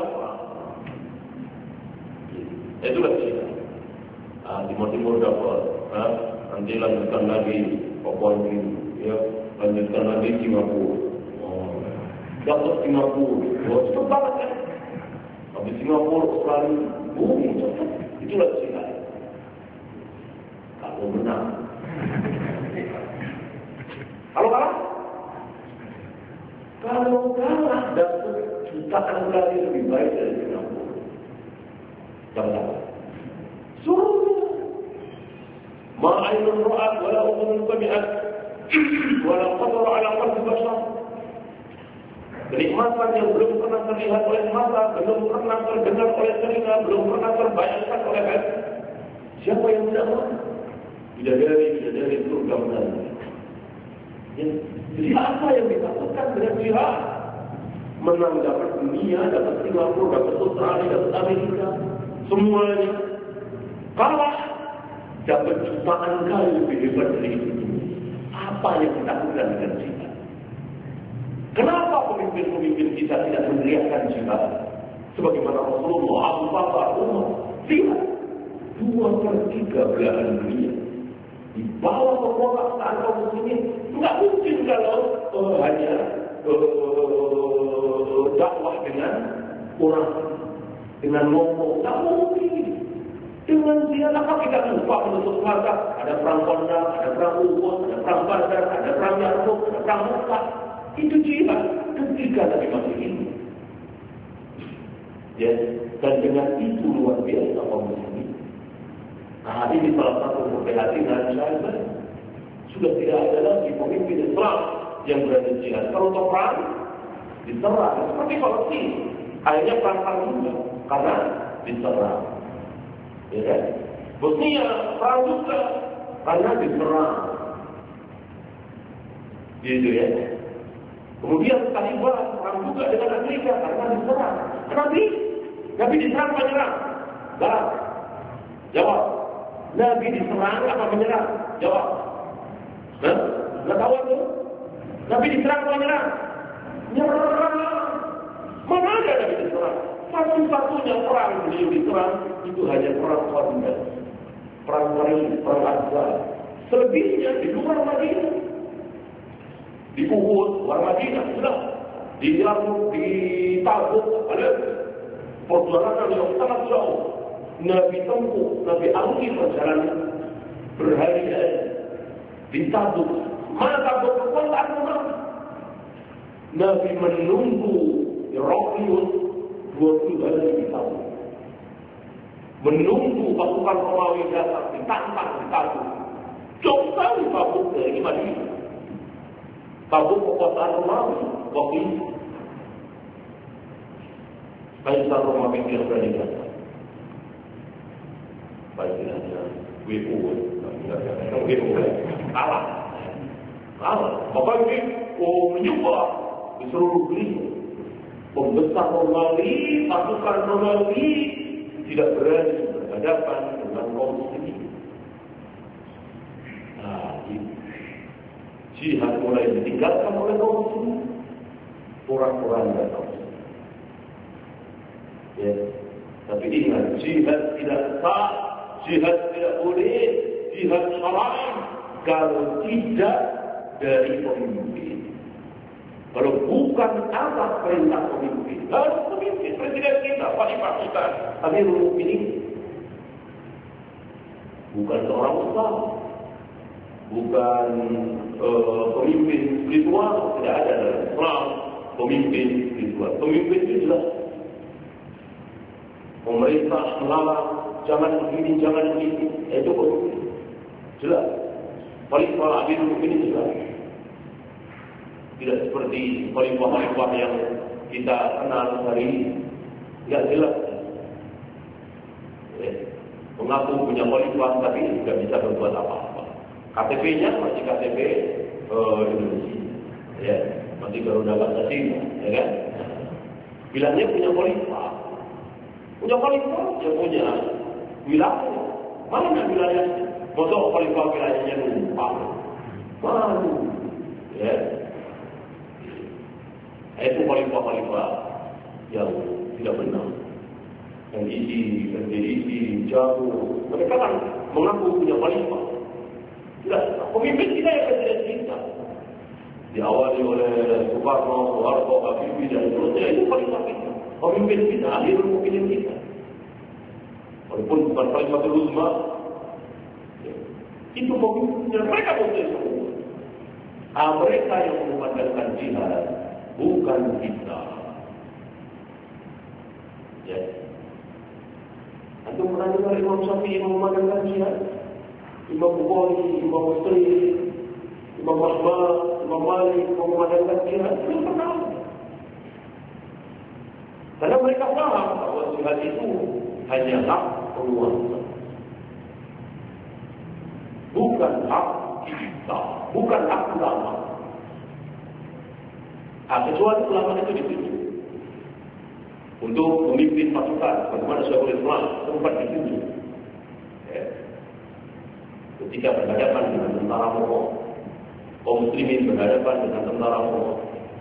Itulah cerita. Ah, Timur Timur dapat. Ah, nanti lanjutkan lagi Papua New Guinea, ya, lanjutkan lagi Singapura. Dapat Singapura, oh, cepat banget kan? Habis Singapura, Australia, boom, cepat. Itulah cerita. Kalau menang, kalau kalah, kalau kalah dapat jutaan kali lebih baik dari Singapura. Jangan. Suruh. Ma'ainun ra'at, wala umunun kami'at, wala qadra ala qalbi bashar. Kenikmatan yang belum pernah terlihat oleh mata, belum pernah terdengar oleh telinga, belum pernah terbayangkan oleh hati. Siapa yang tidak mau? Bidadari, bidadari surga menanti. Ya. Jadi apa yang ditakutkan dengan jihad? Menang dapat dunia, dapat Singapura, dapat Australia, dapat Amerika, semuanya. Kalah dapat jutaan kali lebih hebat dari itu. Apa yang ditakutkan dengan jihad? Kenapa pemimpin-pemimpin kita tidak meneriakkan jihad? Sebagaimana Rasulullah, Abu Bakar, Umar, lihat dua per tiga belahan dunia di bawah kekuasaan kaum muslimin. Tidak mungkin kalau uh, hanya uh, dakwah dengan orang, dengan ngomong. Tidak mungkin. Dengan dia, maka kita lupa menutup mata. Ada perang Khandaq, ada perang Uhud, ada perang Badar, ada perang Yarmuk, ada perang Mu'tah. Itu jihad ketika Nabi masih hidup. Ya, dan dengan itu luar biasa kaum muslimin. Nah, ini salah satu keprihatinan saya. Sudah tidak ada lagi pemimpin Islam yang berada jihad. Kalau untuk perang diserang, seperti Palestina, akhirnya perang juga karena diserang. Ya kan? Bosnia perang juga karena diserang. Gitu ya. Kemudian Taliban perang juga dengan Amerika karena diserang. Nabi, Nabi diserang apa menyerang? Barat. Jawab. Nabi diserang apa menyerang? Jawab. Hah? Nggak tahu itu? Nabi diserang apa menyerang? Nyerang. Mana ada Nabi diserang? Satu-satunya perang beliau diserang itu hanya perang Khandaq, perang Paris, perang Azhar. Selebihnya di luar Madinah. Di Uhud, luar Madinah, sudah. Di Yarmuk, di Tabuk, ada perjalanan yang sangat jauh. Nabi tempuh, Nabi alami perjalanan berhari-hari. Di Tabuk, mana Tabuk kekuasaan Umar? Nabi menunggu Heraklius dua puluh hari di Tabuk. Menunggu pasukan Romawi datang, ditantang di Tabuk. Jauh sekali Tabuk dari Madinah. Tabuk kekuasaan Romawi waktu itu. Kaisar Romawi yang berani datang. Baiknya W O, W O kalah, kalah. Maka ini oh menyumbang di seluruh dunia. Pembesar Romawi, pasukan Romawi tidak berani berhadapan dengan kaum muslimin. Nah, ini jihad mulai ditinggalkan oleh kaum muslimin. Orang-orang tidak tahu. Ya. Tapi ingat, jihad tidak sah, jihad tidak boleh, jihad haram kalau tidak dari pemimpin. Kalau bukan atas perintah pemimpin, harus pemimpin, presiden kita, Khalifah kita, Amirul Mukminin. Bukan seorang ustaz, bukan uh, pemimpin spiritual, tidak ada dalam Islam pemimpin spiritual. Pemimpin itu jelas. Pemerintah melarang, jangan begini, jangan begini, itu pemimpin. Jelas. Khalifah Amirul Mukminin jelas. Tidak seperti khalifah-khalifah yang kita kenal hari ini. Tidak jelas. Ya. Mengaku punya khalifah tapi tidak bisa berbuat apa-apa. K T P-nya masih K T P uh, Indonesia. Ya, masih Garuda Pancasila, ya kan? Bilangnya punya khalifah. Punya khalifah, dia punya wilayah. Mana wilayahnya? Masa khalifah wilayahnya numpang? Mana? Ya. Itu khalifah-khalifah yang tidak benar, yang isi, yang diisi, jauh. Mereka kan mengaku punya khalifah. Tidak, pemimpin kita yang presiden kita. Diawali oleh Soekarno, Soeharto, Habibie dan seterusnya, itu khalifah kita. Pemimpin kita, Amirul Mukminin kita. Walaupun bukan Khalifatul Uzma, itu pemimpin mereka boleh semua. Ah, mereka yang mengumandangkan jihad, bukan kita. Ya. Antum pernah dengar Imam Syafi'i mengumandangkan jihad? Imam Bukhari, Imam Muslim, Imam Ahmad, Imam Malik mengumandangkan jihad? Belum pernah. Karena mereka paham bahwa jihad itu hanya hak penguasa, bukan hak kita, bukan hak ulama. Nah, kecuali ulama itu ditunjuk untuk memimpin pasukan, bagaimana Syekhul Islam sempat ditunjuk. Ya. Ketika berhadapan dengan tentara Mongol, kaum muslimin berhadapan dengan tentara Mongol.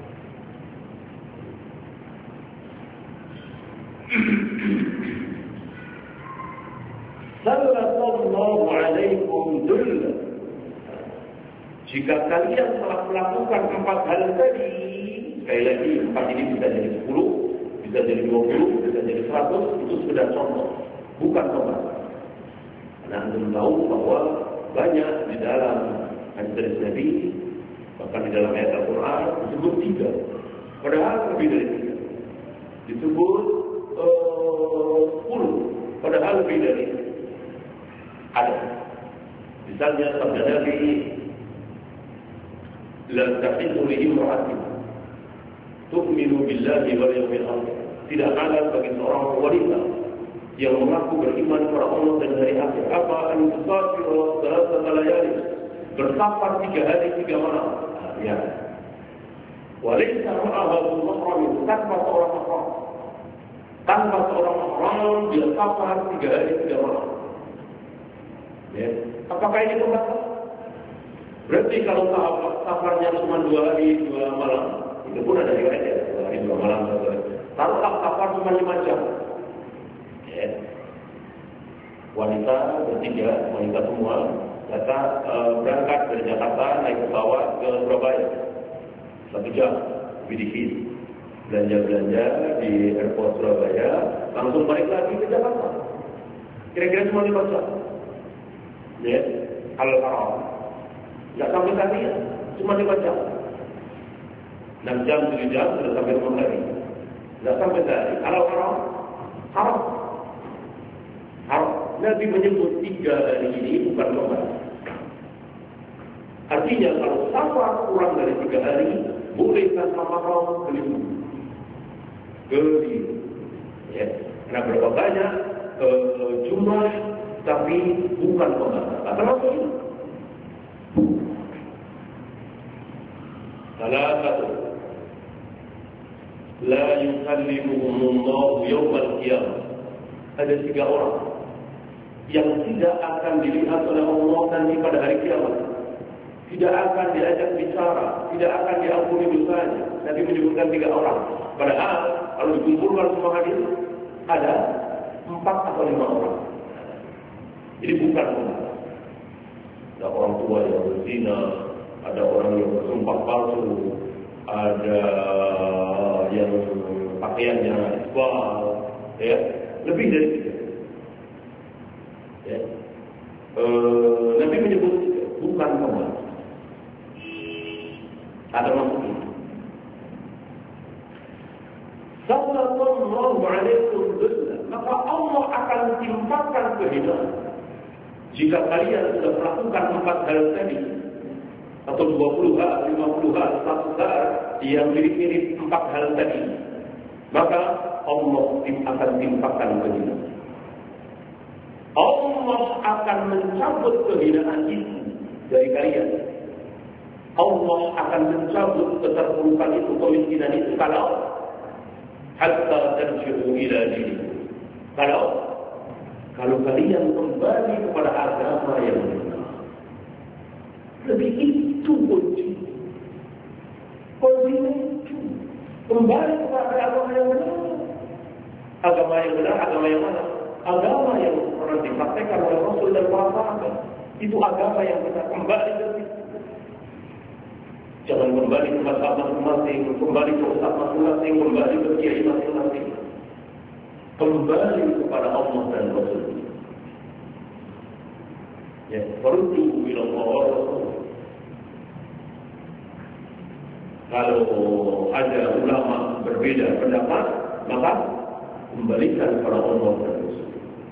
Sallallahu alaikum dulla. Jika kalian telah melakukan empat hal tadi, sekali lagi empat ini bisa jadi sepuluh, bisa jadi dua puluh, bisa jadi seratus, itu sudah contoh, bukan pembahasan. Karena anda tahu bahwa banyak di dalam hadis Nabi, bahkan di dalam ayat Al-Quran disebut tiga, padahal lebih dari tiga. Disebut uh, sepuluh, padahal lebih dari ada. Misalnya sabda Nabi, la tahillu li imra'atin tu'minu billahi wal yawmil akhir. Tidak halal bagi seorang wanita yang mengaku beriman kepada Allah dan hari akhir. Apa an tusafiru thalathata layali, bersafar tiga hari tiga malam. Ya. Walaysa ma'ahu mahram, tanpa seorang mahram. Tanpa seorang mahram dia safar tiga hari tiga malam. Ya. Apakah ini pembatas? Berarti kalau sahabat safarnya cuma dua hari dua malam, itu pun ada riwayat ya, dua hari dua malam satu hari. Taruhlah safar cuma lima jam. Ya. Wanita bertiga, wanita semua, datang uh, berangkat dari Jakarta naik pesawat ke Surabaya, satu jam lebih dikit. Belanja-belanja di airport Surabaya, langsung balik lagi ke Jakarta. Kira-kira cuma lima jam. Ya, Al-Haram. Tidak sampai tadi ya, cuma lima jam. enam jam, tujuh jam, sudah sampai rumah lagi. Tidak sampai tadi. Al-Haram, haram. Haram. Nabi menyebut tiga hari ini bukan lomba. Artinya kalau safar kurang dari tiga hari, boleh tanpa mahram keliru. Keliru. Ya. Karena berapa banyak uh, jumlah, tapi bukan pembatas. Akan apa ini? Salah satu, la yukallimuhumullahu yawmal qiyamah. Ada tiga orang yang tidak akan dilihat oleh Allah nanti pada hari kiamat. Tidak akan diajak bicara, tidak akan diampuni dosanya. Nabi menyebutkan tiga orang. Padahal kalau dikumpulkan semua hadis, ada empat atau lima orang. Jadi bukan orang. Ada orang tua yang berzina, ada orang yang bersumpah palsu, ada yang pakaiannya isbal, ya, lebih dari itu. Ya. E, Nabi menyebut bukan pembantu. Ada maksudnya. Sallallahu alaihi wasallam, maka Allah akan timpakan kehinaan jika kalian sudah melakukan empat hal tadi, atau dua puluh hal, lima puluh hal, seratus hal yang mirip-mirip empat hal tadi, maka Allah akan timpakan kehinaan. Allah akan mencabut kehinaan itu dari kalian. Allah akan mencabut keterpurukan itu, kemiskinan itu, kalau hatta tarji'u ila dinikum. Kalau kalau kalian kembali kepada agama yang benar. Lebih itu kunci. Kunci itu kembali kepada agama yang benar. Agama yang benar, agama yang mana? Agama yang pernah dipraktekkan oleh Rasul dan para sahabat. Itu agama yang benar. Kembali ke situ. Jangan kembali ke mazhab masing-masing, kembali ke ustaz masing-masing, kembali ke kiai masing-masing. Kembali kepada Allah dan Rasul. Ya, faruddu ila Allah wa Rasul. Kalau ada ulama berbeda pendapat, maka kembalikan kepada Allah dan Rasul.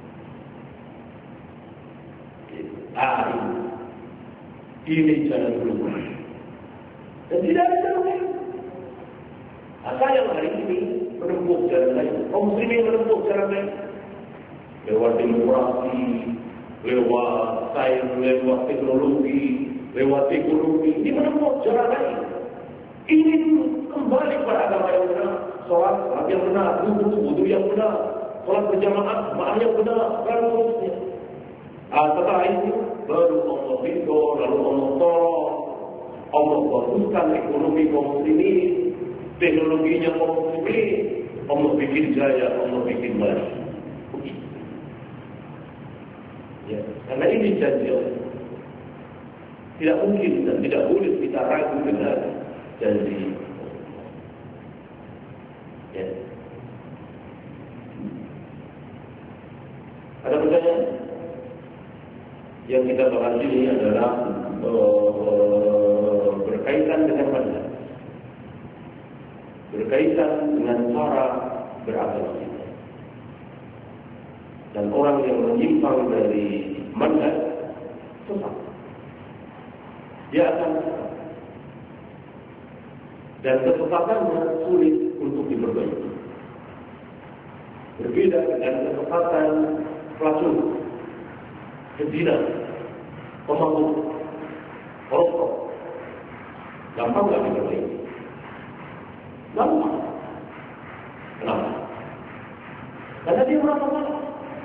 Ah, ini, ini jalan keluar. Dan tidak ada jalan lain. Asal yang hari ini menempuh jalan lain. Kaum muslimin menempuh jalan lain. Lewat demokrasi, lewat sains, lewat teknologi, lewat ekonomi. Ini menempuh jalan lain. Ini kembali pada agama yang benar. Sholat, sholat yang benar. Wudu, wudu yang benar. Sholat berjamaah, jamaah yang benar. Dan seterusnya. Ah, setelah itu, baru Allah ridho, lalu Allah tolong. Allah baguskan ekonomi kaum muslimin, teknologinya kaum muslimin, Allah bikin jaya, Allah bikin maju. Ya, karena ini janji Allah. Tidak mungkin dan tidak boleh kita ragu dengan janji. Ya. Ada pertanyaan? Yang kita bahas ini adalah uh, berkaitan dengan manhaj, berkaitan dengan cara beragama kita. Dan orang yang menyimpang dari manhaj sesat, dia akan sesat. Dan kesesatannya sulit untuk diperbaiki. Berbeda dengan kesesatan pelacur, pezina, pemabuk, rokok. Gampang nggak diperbaiki? Gampang. Kenapa? Karena dia merasa salah.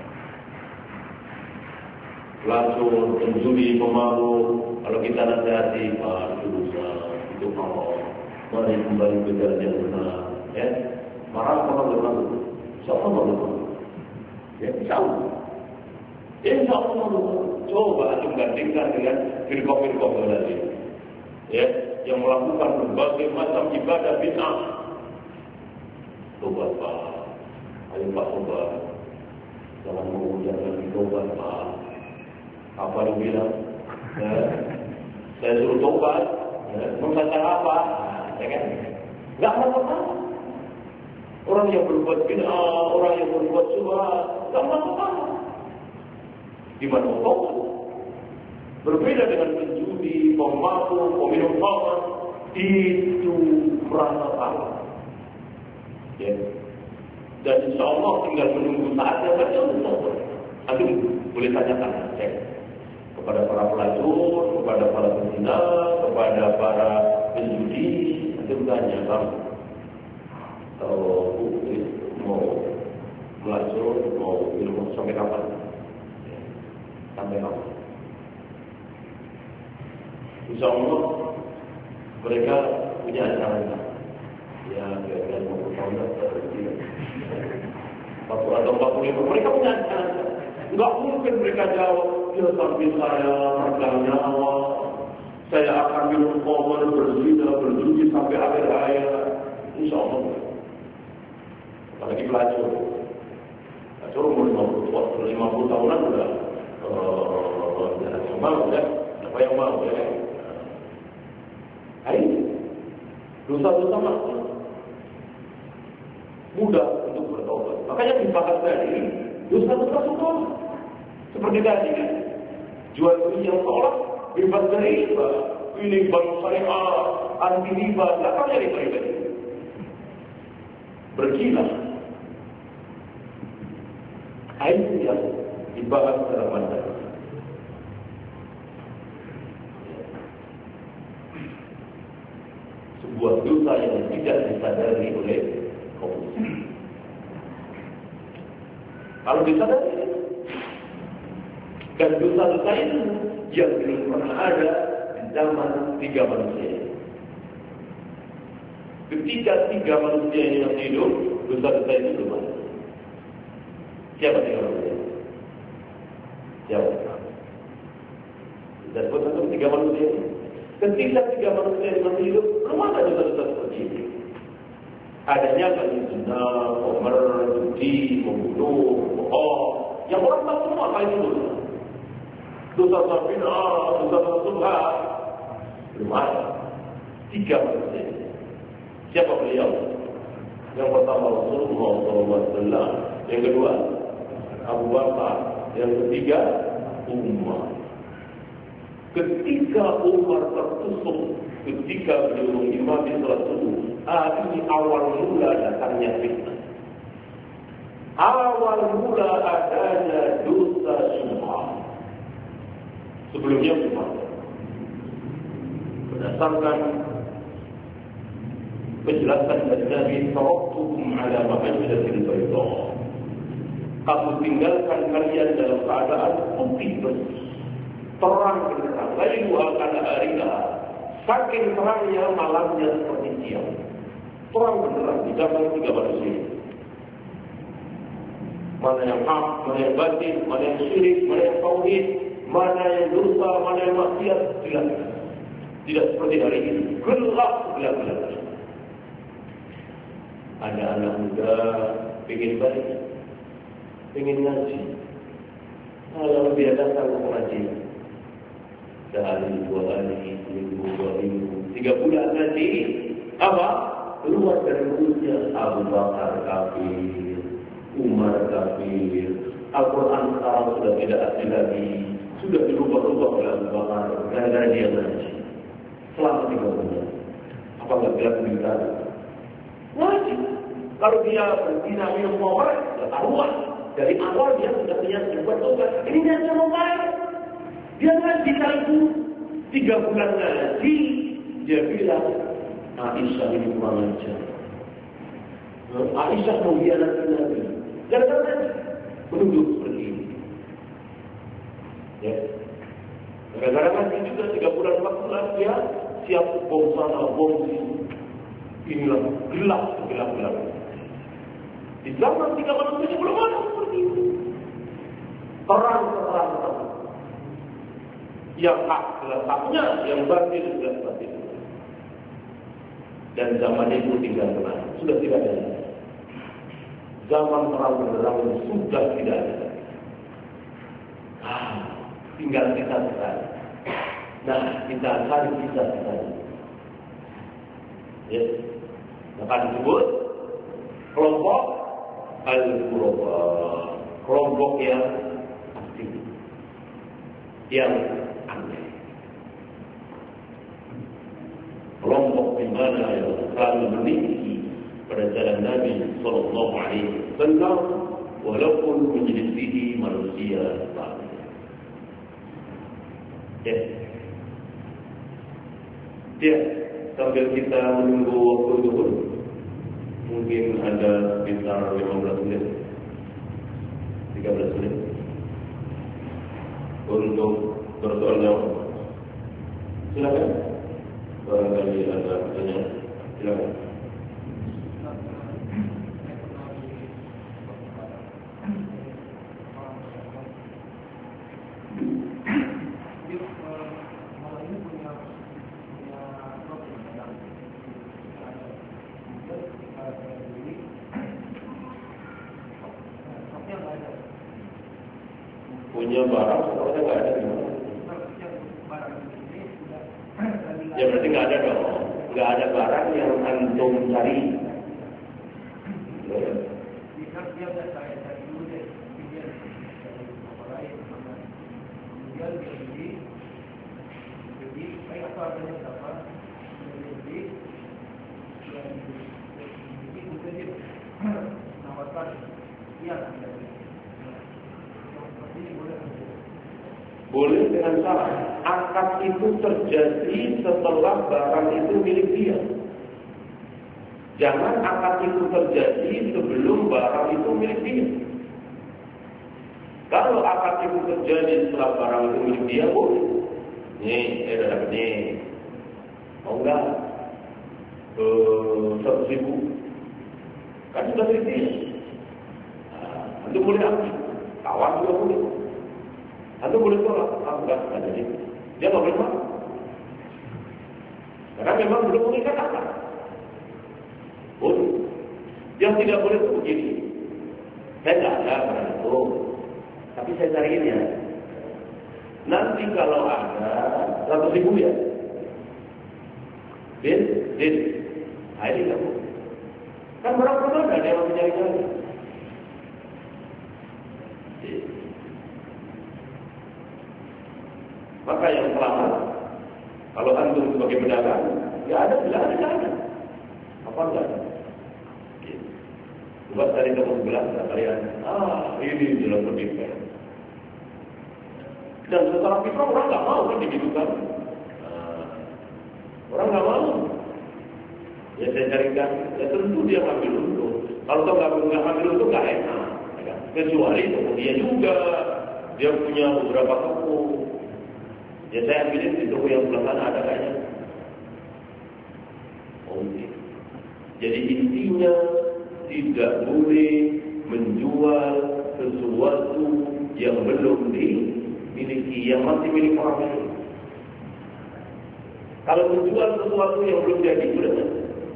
Pelacur, penjudi, pemabuk, kalau kita nasihati, Pak, itu dosa, itu haram. Mari kembali ke jalan yang benar. Ya, marah sama berlalu. Siapa mau berlalu? Ya, insya Allah. Insya Allah mau berlalu. Coba antum bandingkan dengan firqah-firqah yang lain. Ya, yang melakukan berbagai macam ibadah bid'ah. Tobat Pak, ayo Pak tobat. Jangan mau jangan tobat Pak. Apa lu bilang? Ya, saya suruh tobat. Ya, membaca apa? Ya kan? Enggak apa-apa. Orang yang berbuat bid'ah, orang yang berbuat syubhat, enggak apa-apa. Gimana mau tobat? Berbeda dengan penjudi, pemabuk, peminum khamar, itu merasa salah. Ya. Dan insya Allah tinggal menunggu saatnya saja untuk tobat. Aduh, boleh tanyakan ya. Kepada para pelacur, kepada para pezina, kepada para penjudi, itu tanya kamu. Kalau mau melacur, mau ilmu sampai kapan? Ya. Sampai kapan? Insya Allah mereka punya acara ya kira-kira lima puluh tahun atau tidak. empat puluh atau empat puluh lima, mereka punya anak. Enggak mungkin mereka jawab, ya tapi saya meregang nyawa, saya akan minum khamr, berzina, berjudi sampai akhir hayat. Insya Allah. Apalagi pelacur. Pelacur umur lima puluh tahunan sudah tidak uh, mau ya, siapa yang mau ya? Ini dosa-dosa maksud mudah untuk bertobat. Makanya dibahas tadi dosa-dosa sunnah. Seperti tadi kan, jual beli yang tolak bebas dari riba, ini bank syariah, anti riba, apa yang riba-riba itu? Berkilah. Itu yang dibahas dalam materi. Sebuah dosa yang tidak disadari oleh kaum muslimin. Kalau disadari, dan dosa-dosa itu yang belum pernah ada di zaman tiga manusia. Ketika tiga manusia yang hidup, dosa-dosa itu belum ada. Siapa tiga manusia? Siapa? Dan buat satu tiga manusia. Ketika tiga manusia yang masih hidup, belum ada dosa-dosa seperti ini. Adanya bagi zina, khamr, judi, membunuh, bohong. Yang orang tahu semua apa itu dosa. Dosa bid'ah, dosa subhat. Belum ada. Tiga manusia. Siapa beliau? Yang pertama Rasulullah shallallahu alaihi wasallam, yang kedua Abu Bakar, yang ketiga Umar. Ketika Umar tertusuk, ketika beliau mengimami salat subuh, ah, ini awal mula datangnya fitnah. Awal mula adanya dosa syubhat. Sebelumnya Umar. Berdasarkan penjelasan dari Nabi, taraktukum ala mahajjatil bayda. Aku tinggalkan kalian dalam keadaan putih bersih, terang benderang. Lalu akan harinya, saking terangnya malamnya seperti siang. Terang benderang di zaman tiga manusia. Mana yang hak, mana yang batin, mana yang syirik, mana yang tauhid, mana yang dosa, mana yang maksiat, jelas. Tidak seperti hari ini, gelap gelap-gelap. Ada anak muda ingin baik, ingin ngaji. Kalau dia datang ke pengajian, sehari, dua hari, minggu, dua minggu, tiga bulan ngaji, apa? Keluar dari mulutnya Abu Bakar kafir, Umar kafir, Al-Quran sekarang sudah tidak asli lagi, sudah dirubah-rubah oleh Abu Bakar gara-gara dia ngaji. Selama tiga bulan, apa nggak bilang berita? Wajib. Kalau dia berzina minum khamr, ya taruhan. Dari awal dia sudah niat berbuat dosa. Ini dia mau bayar. Dia ngaji kali tiga bulan ngaji, dia bilang Aisyah ini kurang ajar. Aisyah mengkhianati Nabi. Gara-gara ngaji menuduh seperti ini. Ya. Gara-gara ngaji juga tiga bulan empat bulan dia siap bom sana bom sini. Inilah gelap gelap-gelap. Di zaman tiga manusia belum ada seperti itu. Terang-terang. Yang hak gelap haknya, yang batil gelap batil. Dan zaman itu tinggal tenang, sudah tidak ada. Zaman terang benderang sudah tidak ada. Ah, tinggal kita sekali. Nah, kita cari kita sekali. Ya. Maka disebut kelompok Al-Qurba, kelompok yang aktif, yang aneh, kelompok di mana yang selalu meninggi pada jalan Nabi Sallallahu Alaihi Wasallam, walaupun menjadi manusia saleh. Ya, ya. Sambil kita menunggu waktu zuhur, mungkin ada sekitar lima belas menit, tiga belas menit untuk bersoal jawab. Silakan. Barangkali ada pertanyaan. Silakan. punya barang sekolahnya nggak ada gimana? Ya berarti nggak ada dong, nggak ada barang yang antum cari. Ya. Boleh dengan syarat akad itu terjadi setelah barang itu milik dia. Jangan akad itu terjadi sebelum barang itu milik dia. Kalau akad itu terjadi setelah barang itu milik dia, boleh. Nih, saya udah dapat nih. Mau enggak? Eh, seratus ribu. Kan sudah milik dia. Nah, itu boleh ambil. Kawan juga boleh. Atau boleh tolak, ah enggak, enggak jadi. Dia nggak boleh masuk. Karena memang belum mengikat akad. Boleh. Yang tidak boleh itu begini. Saya nggak ada barang itu, tapi saya cariin ya. Nanti kalau ada seratus ribu ya, Din, Din, nah ini kamu. Kan barang belum ada, dia masih cari-cari. Maka yang selamat, kalau antum sebagai pedagang, ya ada, tidak ada, tidak ada. Apa enggak ada? Buat dari kamu sebelah, kalian, ah ini jelas penipu. Dan setelah itu orang nggak mau kan digitukan. Nah, orang nggak mau. Ya saya carikan, ya tentu dia ngambil untung. Kalau toh nggak ngambil untung nggak enak. Kecuali dia juga, dia punya beberapa toko. Ya saya ambilin di toko yang sebelah sana ada kayaknya. Oh, okay. Jadi intinya tidak boleh menjual sesuatu yang belum dimiliki, yang masih milik orang lain. Kalau menjual sesuatu yang belum jadi, boleh tak?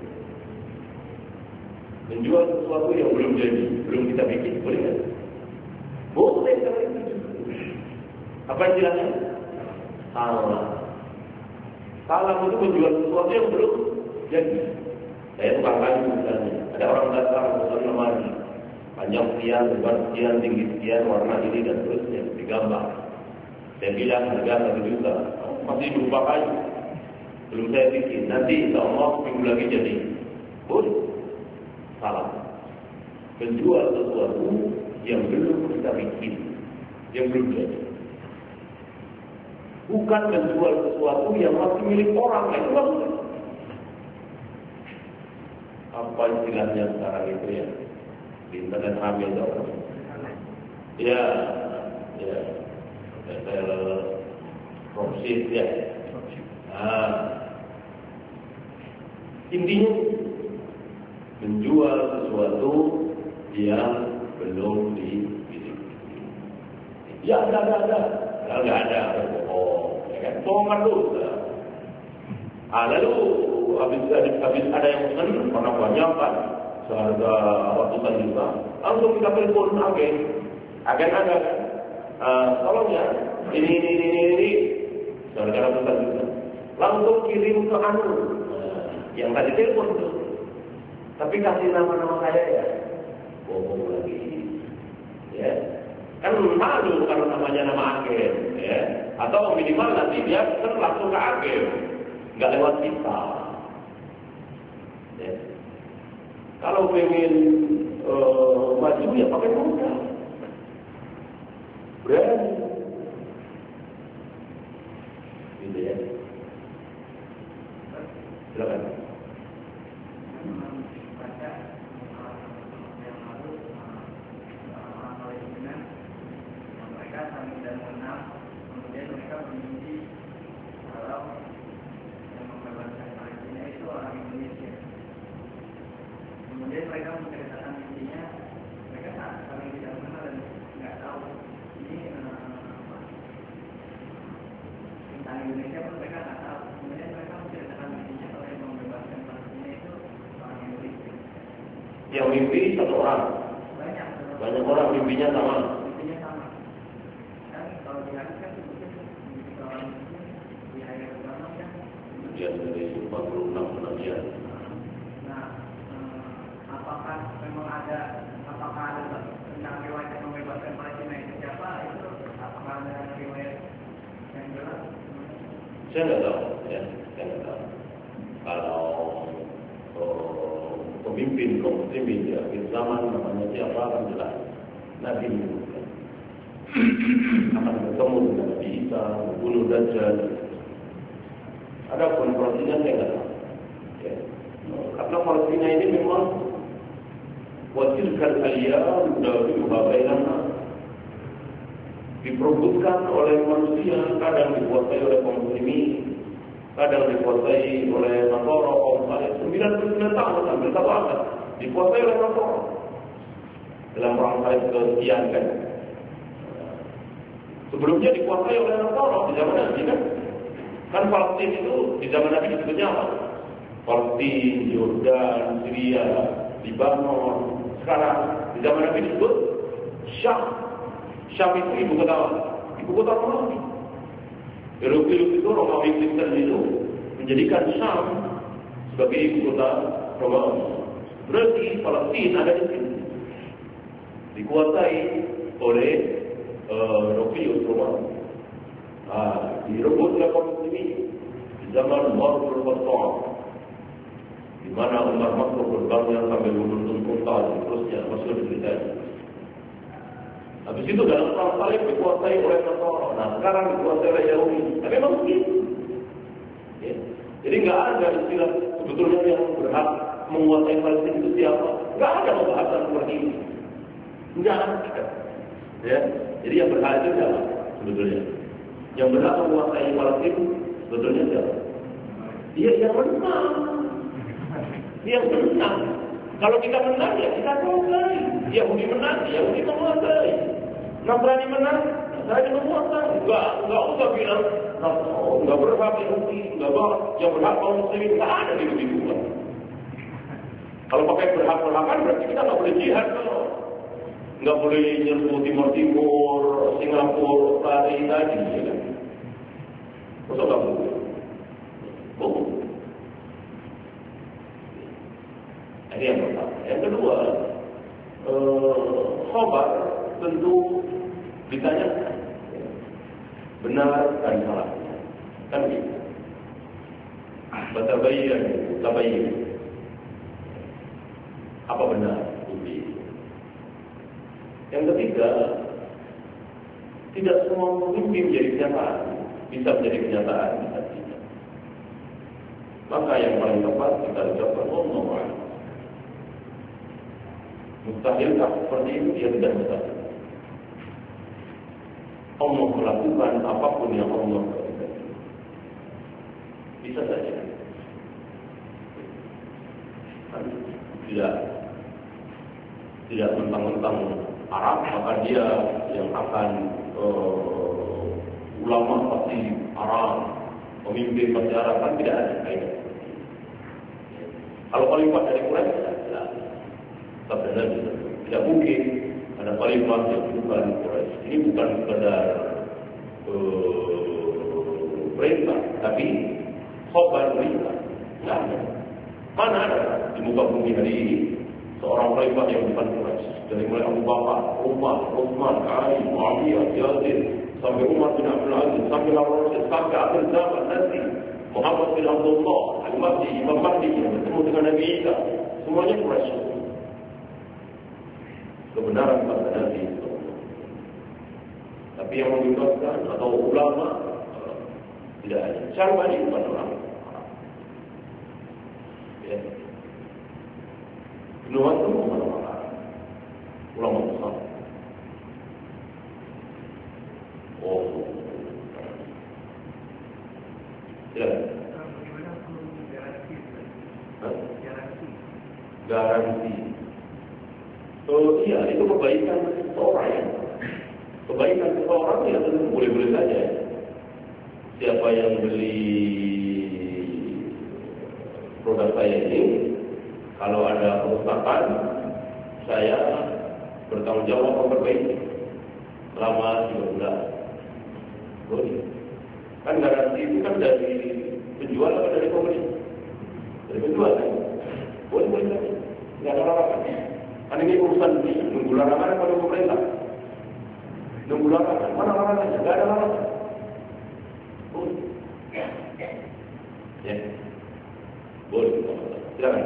Menjual sesuatu yang belum jadi, belum kita bikin, boleh tak? Boleh kalau itu. Apa istilahnya? Salah. Salah itu menjual sesuatu yang belum jadi. Saya tukang kayu misalnya. Ada orang datang pesan lemari, panjang sekian, lebar sekian, tinggi sekian, warna ini dan seterusnya, digambar. Saya bilang harga satu juta, masih berupa kayu. Belum saya bikin. Nanti insya Allah minggu lagi jadi. Boleh. Salah. Menjual sesuatu yang belum kita bikin, yang belum jadi. Bukan menjual sesuatu yang masih milik orang, itu nggak boleh. Apa istilahnya sekarang itu ya? Di internet ramai itu. Ya, ya, hotel dropship ya. Nah, intinya menjual sesuatu yang belum dimiliki. Ya ada, ada, ada. Kalau nggak ada, bohong. Ya kan? Bohongan dosa. Ah, lalu habis, habis, habis ada yang pesan, karena banyak kan, seharga ratusan juta, langsung kita telepon agen, agen ada kan, uh, tolong ya, ini, ini, ini, ini, ini, seharga ratusan juta, langsung kirim ke anu, uh, yang tadi telepon tuh, tapi kasih nama-nama saya ya, bohong lagi, ya, kan malu kalau namanya nama agen, ya, atau minimal nanti dia kan langsung ke agen. Nggak lewat kita. Ya. Kalau pengen uh, maju ya pakai modal. Berani. Gitu ya. Silakan. Mereka saling tidak mengenal, kemudian mereka bermimpi kalau orang Indonesia. Kemudian mereka menceritakan mimpinya, mereka saling tidak mengenal dan nggak tahu ini apa. Tentang Indonesia pun mereka nggak tahu. Kemudian mereka menceritakan mimpinya kalau yang membebaskan Palestina itu orang Indonesia. Yang mimpi satu orang. Banyak. Banyak orang mimpinya sama. Mimpinya sama. sekian dari empat puluh enam penelitian. Nah, apakah memang ada, apakah ada tentang riwayat yang membebaskan Palestina itu siapa? Itu apakah ada riwayat yang jelas? Saya nggak tahu, ya, saya nggak tahu. Kalau oh, pemimpin kaum muslimin di akhir zaman namanya siapa akan jelas. Nabi menyebutkan akan bertemu dengan Nabi Isa, membunuh Dajjal. Ada pun Palestina saya nggak tahu. Ya. Karena Palestina ini memang wasilkan aliyah dari babayan diperebutkan oleh manusia, kadang dikuasai oleh kaum muslimin, kadang dikuasai oleh Nasara kaum Saleh. sembilan puluh sembilan tahun hampir satu abad dikuasai oleh Nasara dalam perang Saleh kesekian kan. Sebelumnya dikuasai oleh Nasara di zaman Nabi kan. Kan Palestina itu di zaman Nabi disebutnya apa? Palestina, Yordan, Syria, Libanon. Sekarang di zaman Nabi disebut Syam. Syam itu ibu kota, ibu kota Romawi. Heraklius itu Romawi Kristen itu menjadikan Syam sebagai ibu kota Romawi. Berarti Palestina ada di sini, dikuasai oleh Heraklius Romawi. Ah, direbut oleh kaum muslimin di zaman Umar bin Khattab, di mana Umar masuk berbangnya sambil menuntun kota dan terusnya masuk di ceritanya. Habis itu dalam perang Salib dikuasai oleh Nasara. Nah sekarang dikuasai oleh Yahudi. Tapi memang begitu. Ya. Jadi nggak ada istilah sebetulnya yang berhak menguasai Palestina itu siapa. Nggak ada pembahasan seperti ini. Nggak ada. Ya. Jadi yang berhak itu siapa sebetulnya? Yang berhak menguasai Palestina sebetulnya siapa? Dia yang menang. Dia yang menang. Kalau kita menang ya kita menguasai. Yahudi menang, Yahudi menguasai. Nasrani menang, Nasrani menguasai. Enggak, enggak usah bilang, oh, enggak berhak Yahudi, enggak berhak. Yang berhak kaum muslimin enggak ada di begitu. Kalau pakai berhak-berhakan berarti kita enggak boleh jihad kalau enggak boleh nyerbu Timur Timur, Singapura, Australia tadi, ya kan? Masa enggak boleh? Oh. Ini yang pertama. Yang kedua, eh, khobar tentu ditanyakan benar dan salah. Kan begitu. Batabayyan, tabayyin. Apa benar? Bukti. Yang ketiga, tidak semua pemimpin menjadi kenyataan, bisa menjadi kenyataan, bisa tidak. Maka yang paling tepat kita ucapkan Allah. Mustahilkah seperti itu? Ya tidak mustahil. Allah melakukan apapun yang Allah kehendaki. Bisa saja. Tidak tidak mentang-mentang Arab maka dia yang akan uh, ulama pasti Arab, pemimpin pasti Arab, kan tidak ada kaitan. Kalau khalifah dari Quraisy tidak ada. Sabda tidak mungkin ada khalifah yang bukan Quraisy. Ini bukan sekedar uh, perintah, tapi khobar perintah. Tidak ada. Mana ada di muka bumi hari ini seorang khalifah yang bukan Quraisy? Dari mulai Abu Bakar, Umar, Utsman, Ali, Muawiyah, Yazid, sampai Umar bin Abdul Aziz, sampai Harun Rasyid, sampai akhir zaman nanti Muhammad bin Abdullah, Al-Mahdi, Imam Mahdi yang bertemu dengan Nabi Isa, semuanya Quraisy. Kebenaran pada Nabi itu. Tapi yang membebaskan atau ulama tidak ada. Syarwani bukan orang. Ya. Nuan itu bukan orang. Ulama besar. Oh. Ya. Garansi. Oh iya, itu kebaikan seseorang ya. Kebaikan seseorang ya tentu boleh-boleh saja. Siapa yang beli produk saya ini, kalau ada kerusakan, saya bertanggung jawab memperbaiki selama tiga bulan. Boleh. Kan garansi itu kan dari penjual atau dari pembeli? Dari penjual kan? Boleh boleh saja, nggak ada larangan. Kan ini urusan nunggu larangan pada pemerintah. Nunggu larangan, mana larangannya? Nggak ada larangan. Boleh. Ya, boleh. Silakan.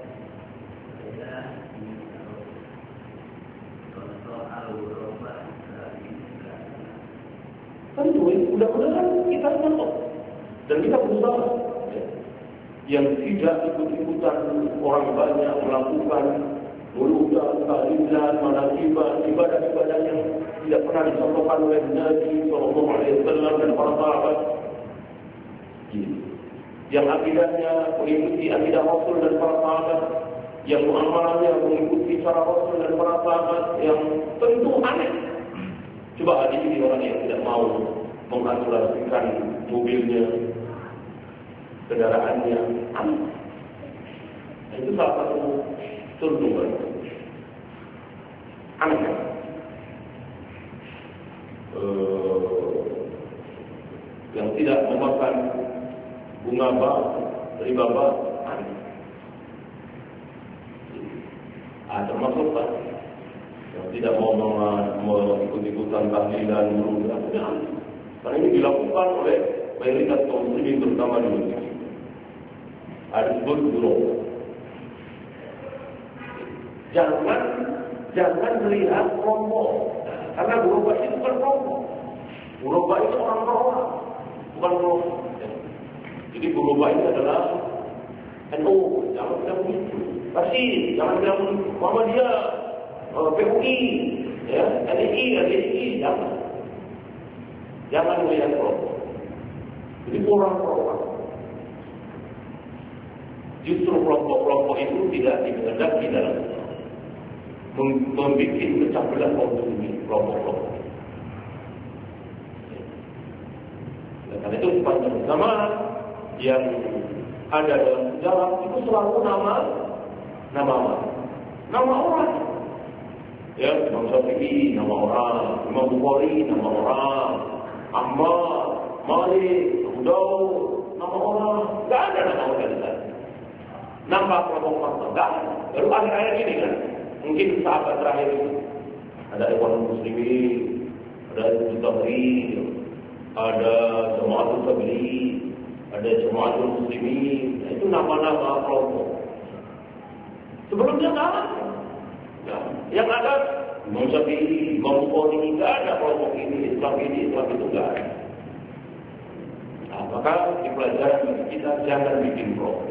Tentu, mudah-mudahan kita contoh dan kita berusaha ya. Yang tidak ikut-ikutan orang banyak melakukan mulutan, tahlilan, manakiban, ibadah-ibadah yang tidak pernah dicontohkan oleh Nabi Shallallahu Alaihi Wasallam dan para sahabat. Yang akidahnya mengikuti akidah Rasul dan para sahabat, yang muamalahnya mengikuti cara Rasul dan para sahabat, yang tentu aneh. Coba hari ini orang yang tidak mau mengaturasikan mobilnya, kendaraannya, aneh. Nah, itu salah satu contoh aneh. Uh, yang tidak memakan bunga bak, riba bak, aneh. Ah, termasuk kan yang tidak mau mengikut-ikutan tahlilan mulut, karena ini dilakukan oleh mayoritas kaum muslimin terutama di negeri. Ada disebut buruk. Jangan jangan melihat kelompok, karena buruk itu bukan kelompok. Buruk itu orang per orang, bukan kelompok. Jadi buruk ini adalah N U, jangan bilang begitu. Pasti jangan bilang begitu. Muhammadiyah, P U I, ya, N I I, N I I, jangan. Jangan melihat kelompok. Jadi orang per orang. Justru kelompok-kelompok itu tidak dikehendaki dalam membuat pecah belah kaum muslimin, kelompok-kelompok. Karena itu sepanjang zaman yang ada dalam sejarah itu selalu nama nama nama orang. Ya, Imam Syafi'i nama orang, Imam Bukhari nama orang, Ahmad, Malik, Abu Daud nama orang. Tidak ada nama organisasi. Nama kelompok-kelompok tidak ada. Baru akhir-akhir ini kan, mungkin sahabat terakhir itu ada Ikhwanul Muslimin, ada Hizbut Tahrir, ada Jamaatul Tabligh, ada Jamaatul Muslimin. Itu nama-nama kelompok. Sebelumnya tidak ada. Ya. Yang ada Imam Syafi'i, Imam Bukhari, tidak ada kelompok ini, Islam ini, Islam itu tidak ada. Nah, maka di pelajaran kita jangan bikin kelompok.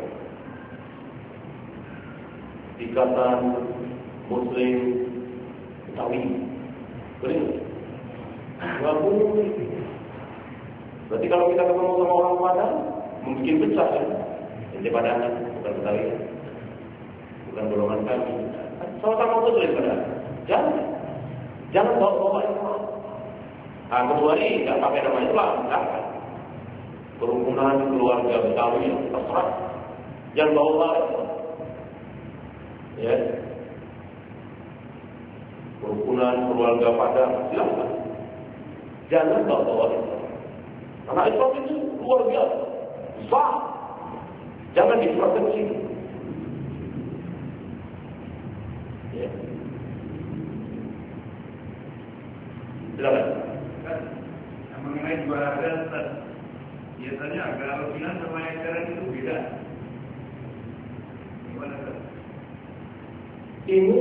Ikatan Muslim Betawi, boleh? Nggak boleh. Berarti kalau kita ketemu sama orang Padang, mungkin pecah kan? Ente Padangan, bukan Betawi, bukan golongan kami. Sama-sama Muslim padahal. Jangan, jangan bawa-bawa Islam. Nah, kecuali nggak pakai nama Islam, jangan. Kerukunan keluarga Betawi yang terserah, jangan bawa Islam. Ya, kerukunan keluarga Padang, silakan. Jangan bawa-bawa Islam. Karena Islam itu luar biasa, besar. Jangan diserahkan ke sini. Ya. Silakan. Yang mengenai dua harga, biasanya agak rukinan sama yang sekarang itu beda. Gimana Ustaz? Ini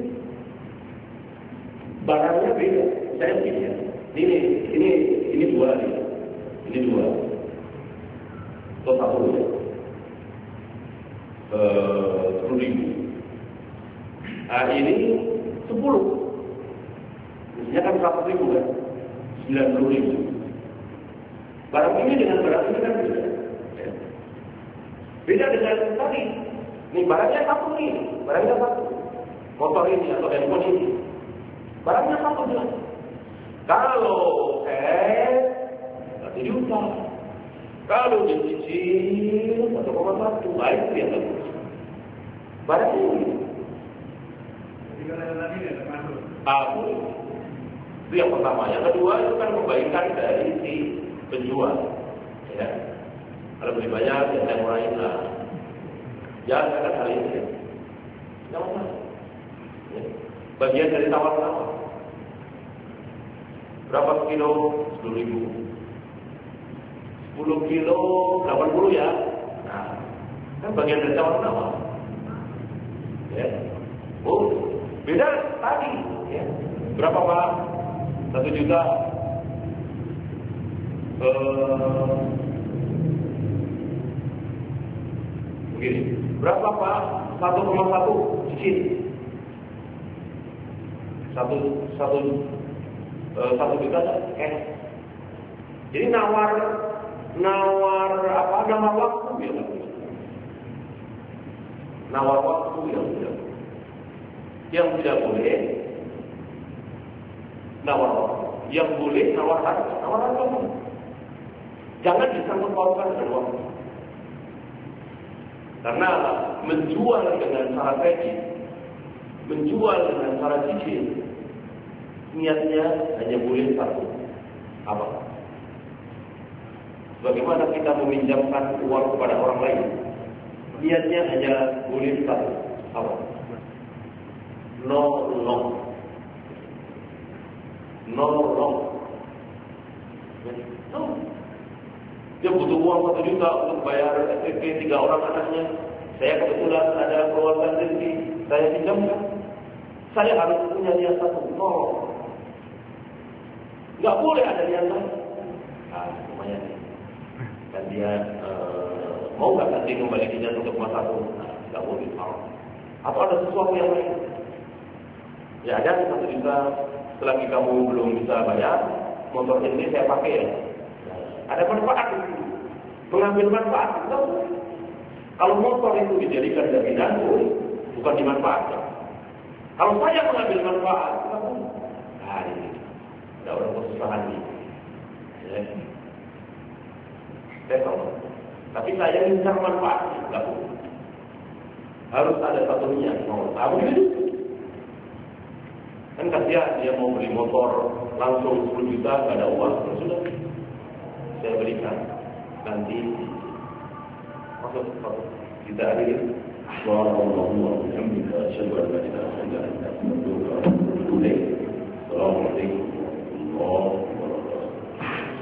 barangnya beda. Saya pikir ya. Ini ini ini dua nih. Ini dua. Total satu ya. Eh, sepuluh ribu. Ah ini sepuluh. Mestinya kan seratus ribu kan. Sembilan puluh ribu. Barang ini dengan barang ini kan beda. Ya. Beda dengan tadi. Ini barangnya satu nih. Barangnya satu. Motor ini atau handphone ini barangnya satu jelas. Kalau cash berarti diutang. Kalau dicicil satu koma satu, baik dia bagus. Barang ini. Jadi kalau yang tadi tidak termasuk. Aku itu yang pertama. Yang kedua itu kan kebaikan dari si penjual. Ya. Kalau beli banyak, ya saya murahin lah. Jangan katakan hal ini. Ya. Jangan lah. Ya. Bagian dari tawar-tawar. Berapa kilo? sepuluh ribu. sepuluh kilo, delapan puluh ya. Nah, kan bagian dari tawar-tawar. Ya. Oh, beda tadi. Ya. Berapa Pak? Satu juta. Eh, begini. Berapa Pak? Satu koma satu cicil. Satu satu eh, satu juta cash. Jadi nawar nawar apa? Nawar waktu ya. Nawar waktu yang tidak yang tidak boleh nawar waktu. Yang boleh nawar harga. Nawar harga pun. Jangan disangkut pautkan dengan waktu. Karena menjual dengan cara kredit, menjual dengan cara cicil, niatnya hanya boleh satu. Apa? Bagaimana kita meminjamkan uang kepada orang lain? Niatnya hanya boleh satu. Apa? Nolong. Nolong. No. Dia butuh uang satu juta untuk bayar S P P tiga orang anaknya. Saya kebetulan ada keluarga rezeki, saya pinjamkan. Saya harus punya niat satu. Nolong. Nggak boleh ada niat lain. Nah, lumayan. Dan dia uh, mau nggak nanti kembalinya untuk masa satu? Nah, nggak boleh. Atau ada sesuatu yang lain? Ya ada satu juta. Selagi kamu belum bisa bayar, motor ini saya pakai ya. Ada manfaat itu. Mengambil manfaat itu. Kalau motor itu dijadikan jaminan, bukan dimanfaatkan. Kalau saya mengambil manfaat, nah ini. Ada orang kesusahan ini. Ya. Saya tahu. Tapi saya minta manfaat. Tidak boleh. Harus ada satu niat. Mau tahu itu. Kan kasihan dia mau beli motor langsung sepuluh juta, nggak ada uang. Sudah. Saya berikan nanti masuk kita hadiri. Subhanallah wa bihamdihi, asyhadu an la ilaha illa anta, astaghfiruka wa atubu ilaik.